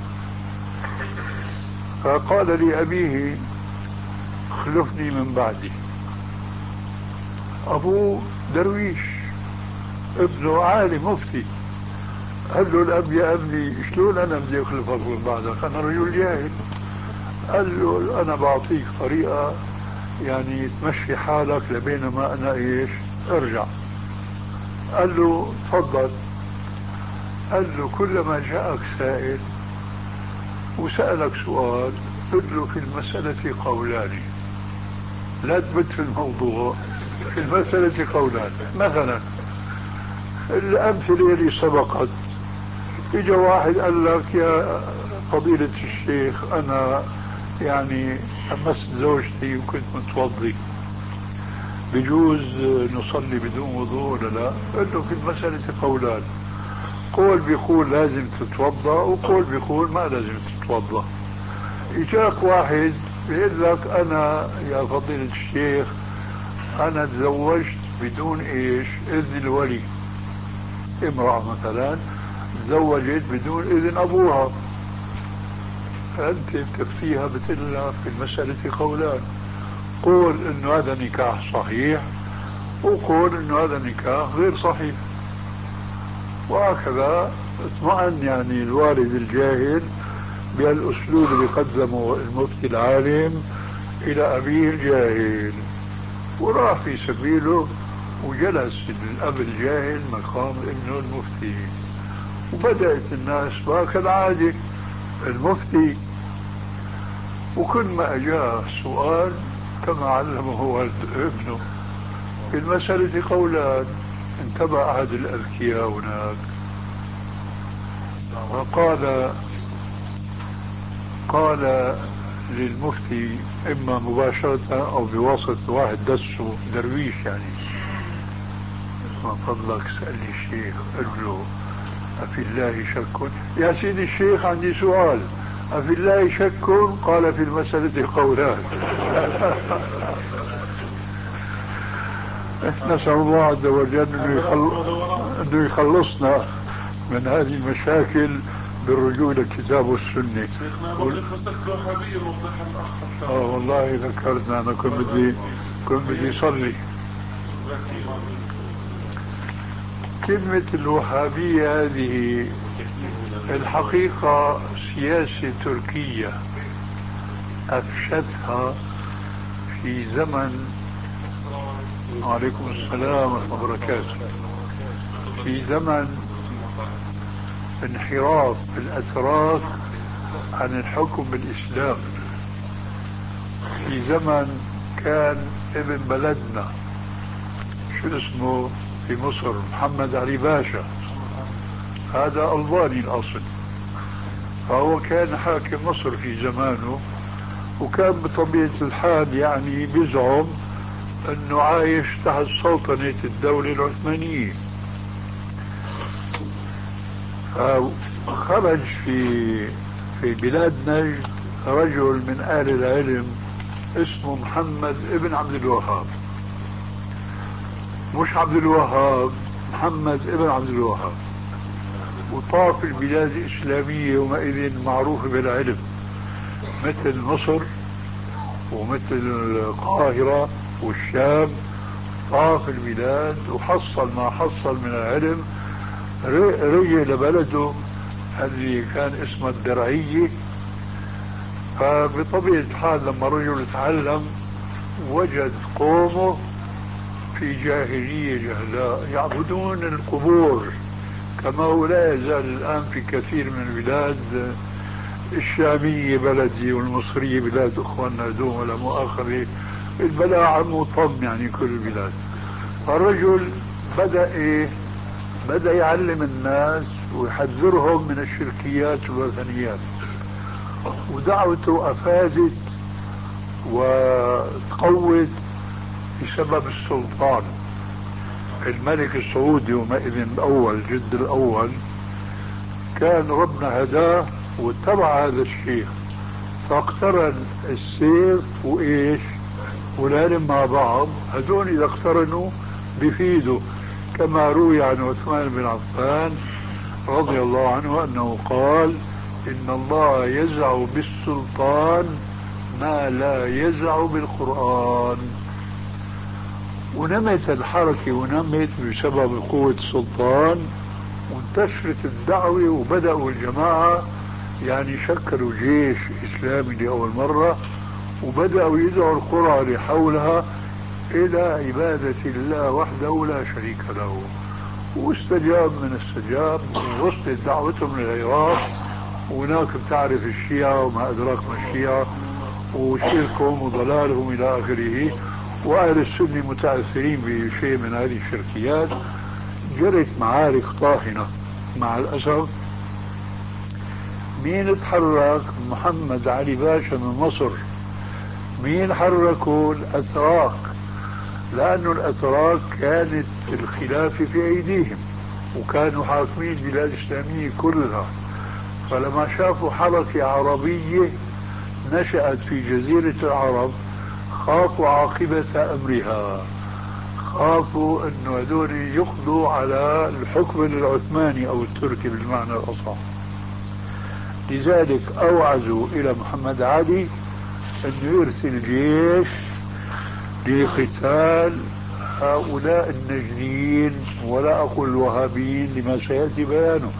فقال لأبيه خلفني من بعدي. أبوه درويش، ابنه عالم مفتي. قال له الأب يا ابني شلون أنا بدي أخلفك من بعدك، أنا رجل جاهل. قال له أنا بعطيك طريقة يعني تمشي حالك لبينما أنا ارجع. قال له تفضل. قال له كلما جاءك سائل وسألك سؤال قل له في المسألة قولان، لا تبت في الموضوع، في المسألة قولان. مثلا الأمثلة اللي سبقت، إجا واحد قال لك يا فضيلة الشيخ أنا يعني أمست زوجتي وكنت متوضي، بجوز نصلي بدون وضوء ولا لا؟ قال له في المسألة قولان، قول بيقول لازم تتوضا وقول بيقول ما لازم تتوضا. اجاك واحد بيقول لك انا يا فضيلة الشيخ انا تزوجت بدون اذن الولي، امرأة مثلا تزوجت بدون اذن ابوها، انت بتفتيها بتقول لها في المسألة قولان، قول انه هذا نكاح صحيح وقول انه هذا نكاح غير صحيح. وهكذا اطمئن يعني الوالد الجاهل بهالاسلوب اللي قدمه المفتي العالم الى ابيه الجاهل، وراح في سبيله وجلس الاب الجاهل مقام ابنه المفتي. وبدأت الناس كالعادة المفتي، وكل ما اجاه سؤال كما علمه ابنه في المسألة قولان. انتبه أحد الأذكياء هناك قال للمفتي إما مباشرة أو بواسطة واحد دسه درويش يعني، من فضلك سأل لي الشيخ قل له أفي الله شك؟ يا سيدي الشيخ عندي سؤال، أفي الله شك؟ قال في المسألة قولان. نسأل الله عز وجل أنه يخلصنا من هذه المشاكل بالرجوع إلى الكتاب والسنة. والله ذكرتنا، أنا كنت بدي أصلي. كلمة الوهابية هذه الحقيقة سياسة تركية أفشتها في زمن، وعليكم السلام ورحمة الله وبركاته، في زمن انحراف الأتراك عن الحكم بالإسلام، في زمن كان ابن بلدنا شو اسمه في مصر، محمد علي باشا، هذا ألباني الأصل، فهو كان حاكم مصر في زمانه، وكان بطبيعة الحال يعني بيزعم أنه عايش تحت سلطنة الدولة العثمانية. فخرج في بلاد نجد رجل من أهل العلم اسمه محمد ابن عبد الوهاب، مش عبد الوهاب، محمد ابن عبد الوهاب، وطاف البلاد الإسلامية ومئذ معروفة بالعلم مثل مصر ومثل القاهرة والشام. طاف البلاد وحصل ما حصل من العلم، رجع لبلده اللي كان اسمه الدرعية. فبطبيعة الحال لما رجل تعلم وجد قومه في جاهلية جهلاء يعبدون القبور، كما هو لا يزال الآن في كثير من البلاد الشامية بلدي والمصرية بلاد أخواننا دوم ولا مؤاخذة، البلاء عم وطم يعني كل البلاد. فالرجل بدأ يعلم الناس ويحذرهم من الشركيات والوثنيات، ودعوته أفادت وتقوت بسبب السلطان الملك السعودي ومئذ الأول جد الأول. كان ربنا هداه واتبع هذا الشيخ، فاقترن السيف وإيش والعلم مع بعض. هذول إذا اقترنوا بيفيدوا، كما روي عن عثمان بن عفان رضي الله عنه أنه قال: إن الله يزع بالسلطان ما لا يزع بالقرآن. ونمت الحركة ونمت بسبب قوة السلطان، وانتشرت الدعوة، وبدأوا الجماعة يعني شكلوا جيش إسلامي لأول مرة، وبدأوا يدعوا القرى اللي حولها إلى عبادة الله وحده لا شريك له. واستجاب من استجاب، ووصلت دعوتهم للعراق، وهناك بتعرف الشيعة وما أدراك ما الشيعة وشركهم وضلالهم إلى آخره، وأهل السنة متأثرين بشيء من هذه الشركيات. جرت معارك طاحنة مع الأسف. مين تحرك؟ محمد علي باشا من مصر. مين حركوا؟ الأتراك، لأن الأتراك كانت الخلافة في أيديهم وكانوا حاكمين البلاد الإسلامية كلها. فلما شافوا حركة عربية نشأت في جزيرة العرب خافوا عاقبة أمرها، خافوا أنه هذول يقضوا على الحكم العثماني أو التركي بالمعنى الأصح. لذلك أوعزوا إلى محمد علي أنه يرسل جيش لقتال هؤلاء النجدين، ولا أقول الوهابيين لما سيأتي بيانه.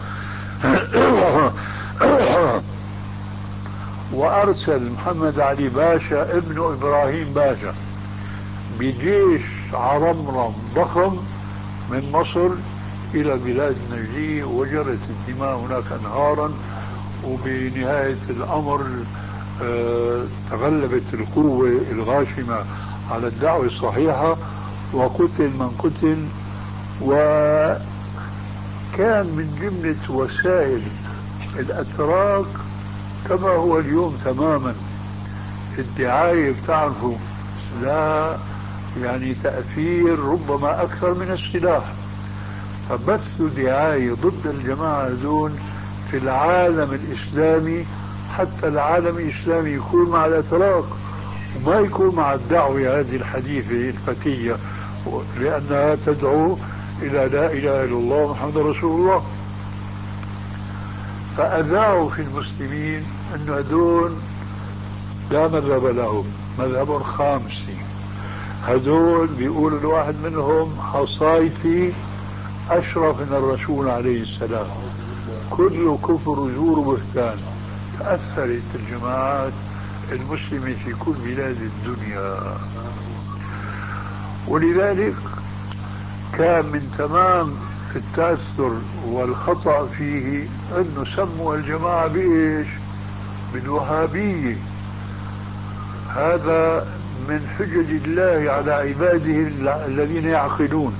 وأرسل محمد علي باشا ابن إبراهيم باشا بجيش عرمرم ضخم من مصر إلى بلاد النجدية، وجرت الدماء هناك أنهارا. وبنهاية الأمر تغلبت القوة الغاشمة على الدعوة الصحيحة، وقتل من قتل. وكان من جملة وسائل الأتراك كما هو اليوم تماما الدعاية، بتعرفوا لا يعني تأثير ربما أكثر من السلاح. فبثوا دعاية ضد الجماعة هذول في العالم الإسلامي، حتى العالم الإسلامي يكون مع الأتراك وما يكون مع الدعوة هذه الحديثة الفتية، لأنها تدعو إلى لا إله إلا الله محمد رسول الله. فأذاعوا في المسلمين أن هذول لا مذهب لهم، مذهب خامسي. هذول بيقول الواحد منهم حصايتي أشرف من الرسول عليه السلام، كله كفر وزور وبهتان. تأثرت الجماعات المسلمة في كل بلاد الدنيا، ولذلك كان من تمام التأثر والخطأ فيه أنه سموا الجماعة بإيش؟ بالوهابية. هذا من حجج الله على عباده الذين يعقلون.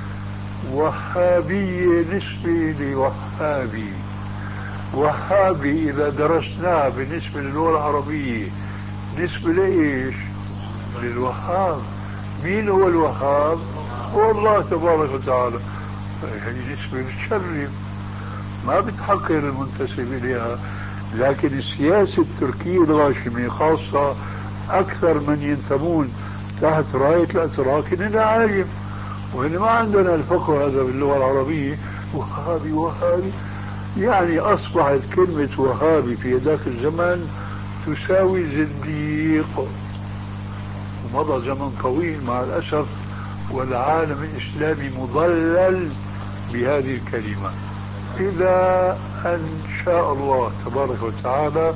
وهابية نسبة لوهابي. وهابي إذا درسناه بالنسبة للغة العربية نسبة لإيش؟ للوهاب. مين هو الوهاب؟ هو الله تبارك وتعالى. هي نسبة بتشرف، ما بتحقر المنتسب إليها. لكن السياسة التركية الغاشمة خاصة أكثر من ينتمون تحت راية الأتراك إننا عالم، وإن ما عندنا الفقه هذا باللغة العربية. وهابي وهابي يعني أصبحت كلمة وهابي في ذاك الزمن تساوي زنديق. ومضى زمن طويل مع الأسف والعالم الإسلامي مضلل بهذه الكلمة، إلى أن شاء الله تبارك وتعالى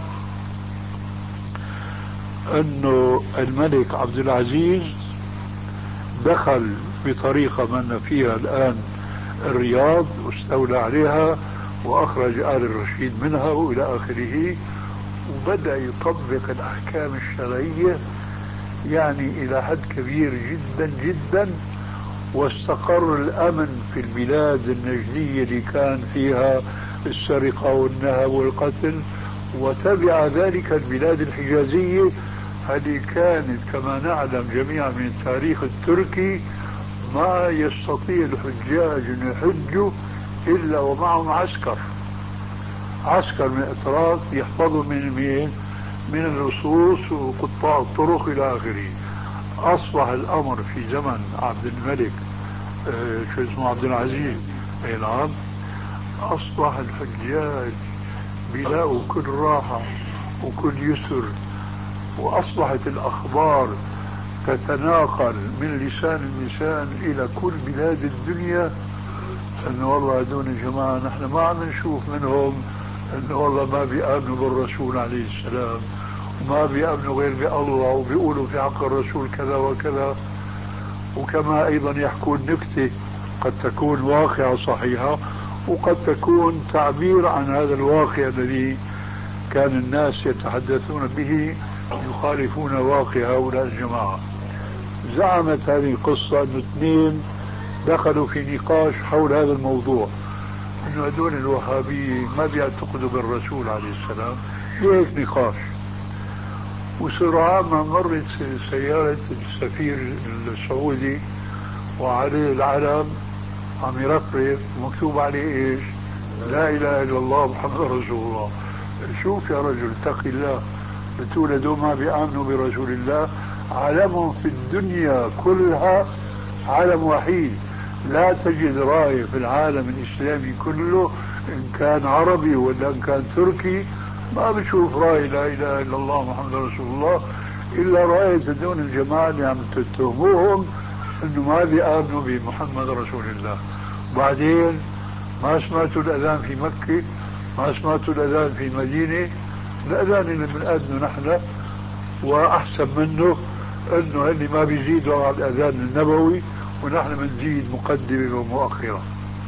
أنه الملك عبد العزيز دخل بطريقة من فيها الآن الرياض واستولى عليها وأخرج آل الرشيد منها وإلى آخره، وبدأ يطبق الأحكام الشرعية يعني إلى حد كبير جدا جدا. واستقر الأمن في البلاد النجدية اللي كان فيها السرقة والنهب والقتل، وتبع ذلك البلاد الحجازية هذه كانت كما نعلم جميعا من التاريخ التركي ما يستطيع الحجاج أن يحجوا إلا ومعهم عسكر من الأتراك يحفظوا من اللصوص وقطاع الطرق إلى آخره. أصبح الأمر في زمن عبد الملك شو اسمه عبد العزيز، أي نعم، أصبح الحجاج بيلاقوا كل راحة وكل يسر، وأصبحت الأخبار تتناقل من لسان لسان إلى كل بلاد الدنيا أنه والله هذول الجماعة نحن ما عم نشوف منهم أنه والله ما بيآمنوا بالرسول عليه السلام وما بيأمنوا غير بالله وبيقولوا في حق الرسول كذا وكذا. وكما أيضا يحكون نكتة قد تكون واقعة صحيحة وقد تكون تعبير عن هذا الواقع الذي كان الناس يتحدثون به يخالفون واقع هؤلاء الجماعة. زعمت هذه القصة أن اثنين دخلوا في نقاش حول هذا الموضوع، أنه هذول الوهابيين ما بيعتقدوا بالرسول عليه السلام، هيك نقاش. وسرعان ما مرت سيارة السفير السعودي وعليه العلم عم يرفرف ومكتوب عليه ايش؟ لا اله الا الله محمد رسول الله. شوف يا رجل اتق الله، بتقول هدول ما بيآمنوا برسول الله، علمهم في الدنيا كلها علم وحيد، لا تجد راية في العالم الإسلامي كله إن كان عربي ولا إن كان تركي ما بتشوف راية لا إله إلا الله محمد رسول الله إلا راية دون الجماعة اللي عم تتهموهم إنه ما بيآمنوا بمحمد رسول الله. بعدين ما سمعتوا الأذان في مكة، ما سمعتوا الأذان في المدينة، الأذان اللي بنأذنه نحن وأحسن منه إنه اللي ما بيزيدوا على الأذان النبوي ونحن بنزيد مقدمة ومؤخرة،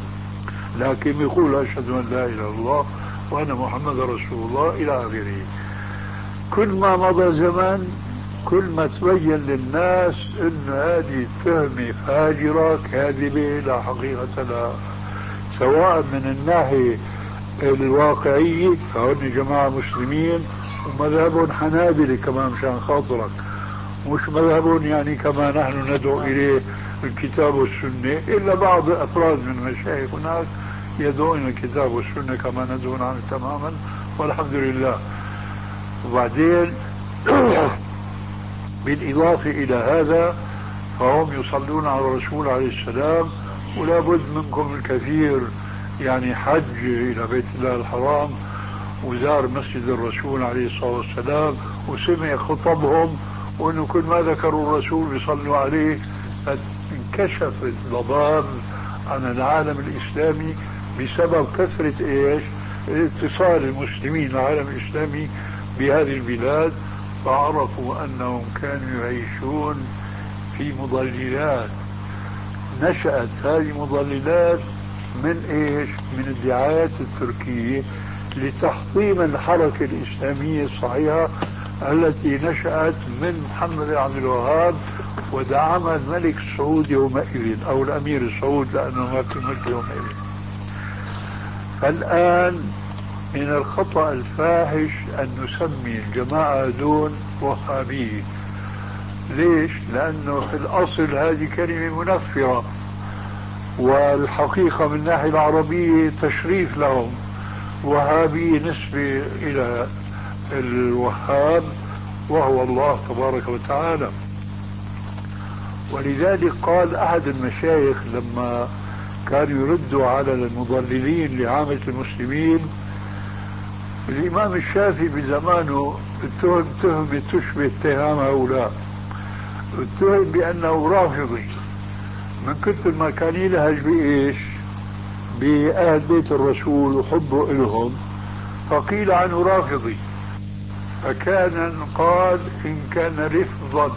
لكن يقول أشهد أن لا إله إلا الله وأنا محمد رسول الله إلى آخره. كل ما مضى زمن كل ما تبين للناس أن هذه التهمة فاجرة كاذبة لا حقيقة لها، سواء من الناحية الواقعية فهن جماعة مسلمين ومذهب حنابلة كمان مشان خاطرك، مش مذهب يعني كما نحن ندعو إليه الكتاب والسنة، إلا بعض أفراد من المشايخ هناك يدعون الكتاب والسنة كما ندعون عنه تماما والحمد لله. وبعدين بالإضافة إلى هذا فهم يصلون على الرسول عليه السلام، ولا بد منكم الكثير يعني حج إلى بيت الله الحرام وزار مسجد الرسول عليه الصلاة والسلام وسمع خطبهم، وأنه كل ما ذكروا الرسول بيصلوا عليه. انكشف الضباب عن العالم الإسلامي بسبب كثرة إيش؟ اتصال المسلمين العالم الإسلامي بهذه البلاد، فعرفوا أنهم كانوا يعيشون في مضللات. نشأت هذه المضللات من إيش؟ من الدعايات التركية لتحطيم الحركة الإسلامية الصحيحة التي نشأت من محمد بن عبد الوهاب ودعمها الملك سعود يومئذ أو الأمير سعود لأنه ما في ملك يومئذ. فالآن من الخطأ الفاحش أن نسمي الجماعة دون وهابية. ليش؟ لأنه في الأصل هذه كلمة منفرة، والحقيقة من الناحية العربية تشريف لهم. وهابي نسبة إلى الوهاب وهو الله تبارك وتعالى. ولذلك قال أحد المشايخ لما كانوا يردوا على المضللين لعامة المسلمين، الإمام الشافعي بزمانه اتهم تهمة تشبه اتهام هؤلاء، اتهم بأنه رافضي من كثر ما كان يلهج بإيش؟ بأهل بيت الرسول وحبه إلهم، فقيل عنه رافضي. فكان قال إن كان رفضا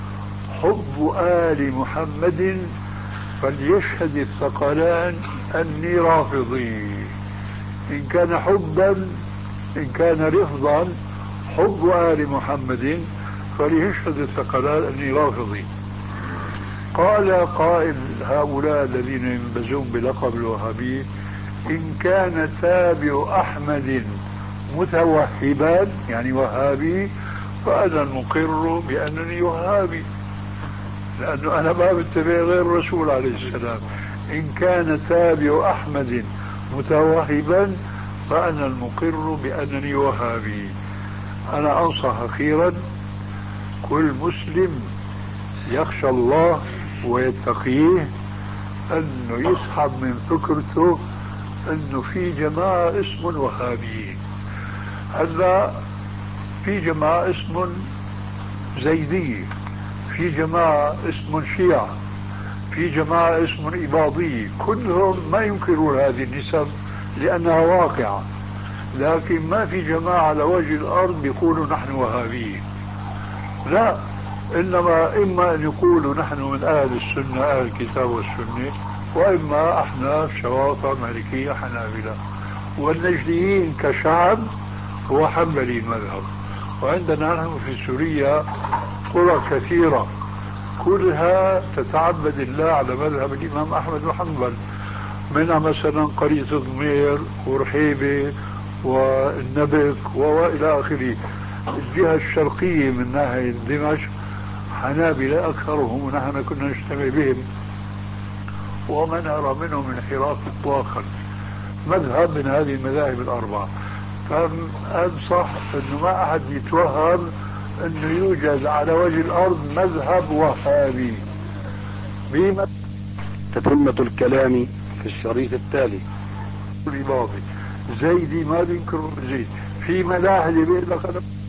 حب آل محمد فليشهد الثقلان أني رافضي. إن كان حبا، إن كان رفضا حب آل محمد فليشهد الثقلان أني رافضي. قال قائل هؤلاء الذين ينبزون بلقب الوهابي إن كان تابع أحمد متوهبا يعني وهابي فأنا المقر بأنني وهابي، لأنه أنا ما بتبع غير الرسول عليه السلام. إن كان تابع أحمد متوهبا فأنا المقر بأنني وهابي. أنا أنصح أخيرا كل مسلم يخشى الله ويتقيه أنه يسحب من فكرته أنه في جماعة اسم وهابيين. هذا في جماعة اسم زيدية، في جماعة اسم شيعة، في جماعة اسم إباضية، كلهم ما ينكرون هذه النسب لأنها واقعة، لكن ما في جماعة على وجه الأرض يقولوا نحن وهابيين. لا، إنما إما أن يقولوا نحن من أهل السنة أهل الكتاب والسنة، وإما أحناف شواطة مالكية حنابلة. والنجديين كشعب هو حنبلي المذهب. وعندنا نحن في سوريا قرى كثيرة كلها تتعبد الله على مذهب الإمام أحمد بن حنبل، منها مثلا قرية ضمير ورحيبة والنبك وإلى آخره. الجهة الشرقية من ناحية دمشق حنابلة أكثرهم ونحن كنا نجتمع بهم، ومن أرى منهم انحراف إطلاقا مذهب من هذه المذاهب الأربعة. فأنصح أنه ما أحد يتوهم أنه يوجد على وجه الأرض مذهب وهابي. تتمة الكلام في الشريط التالي. زيدي ما بينكروا زيد في ملاحظة بيقول لك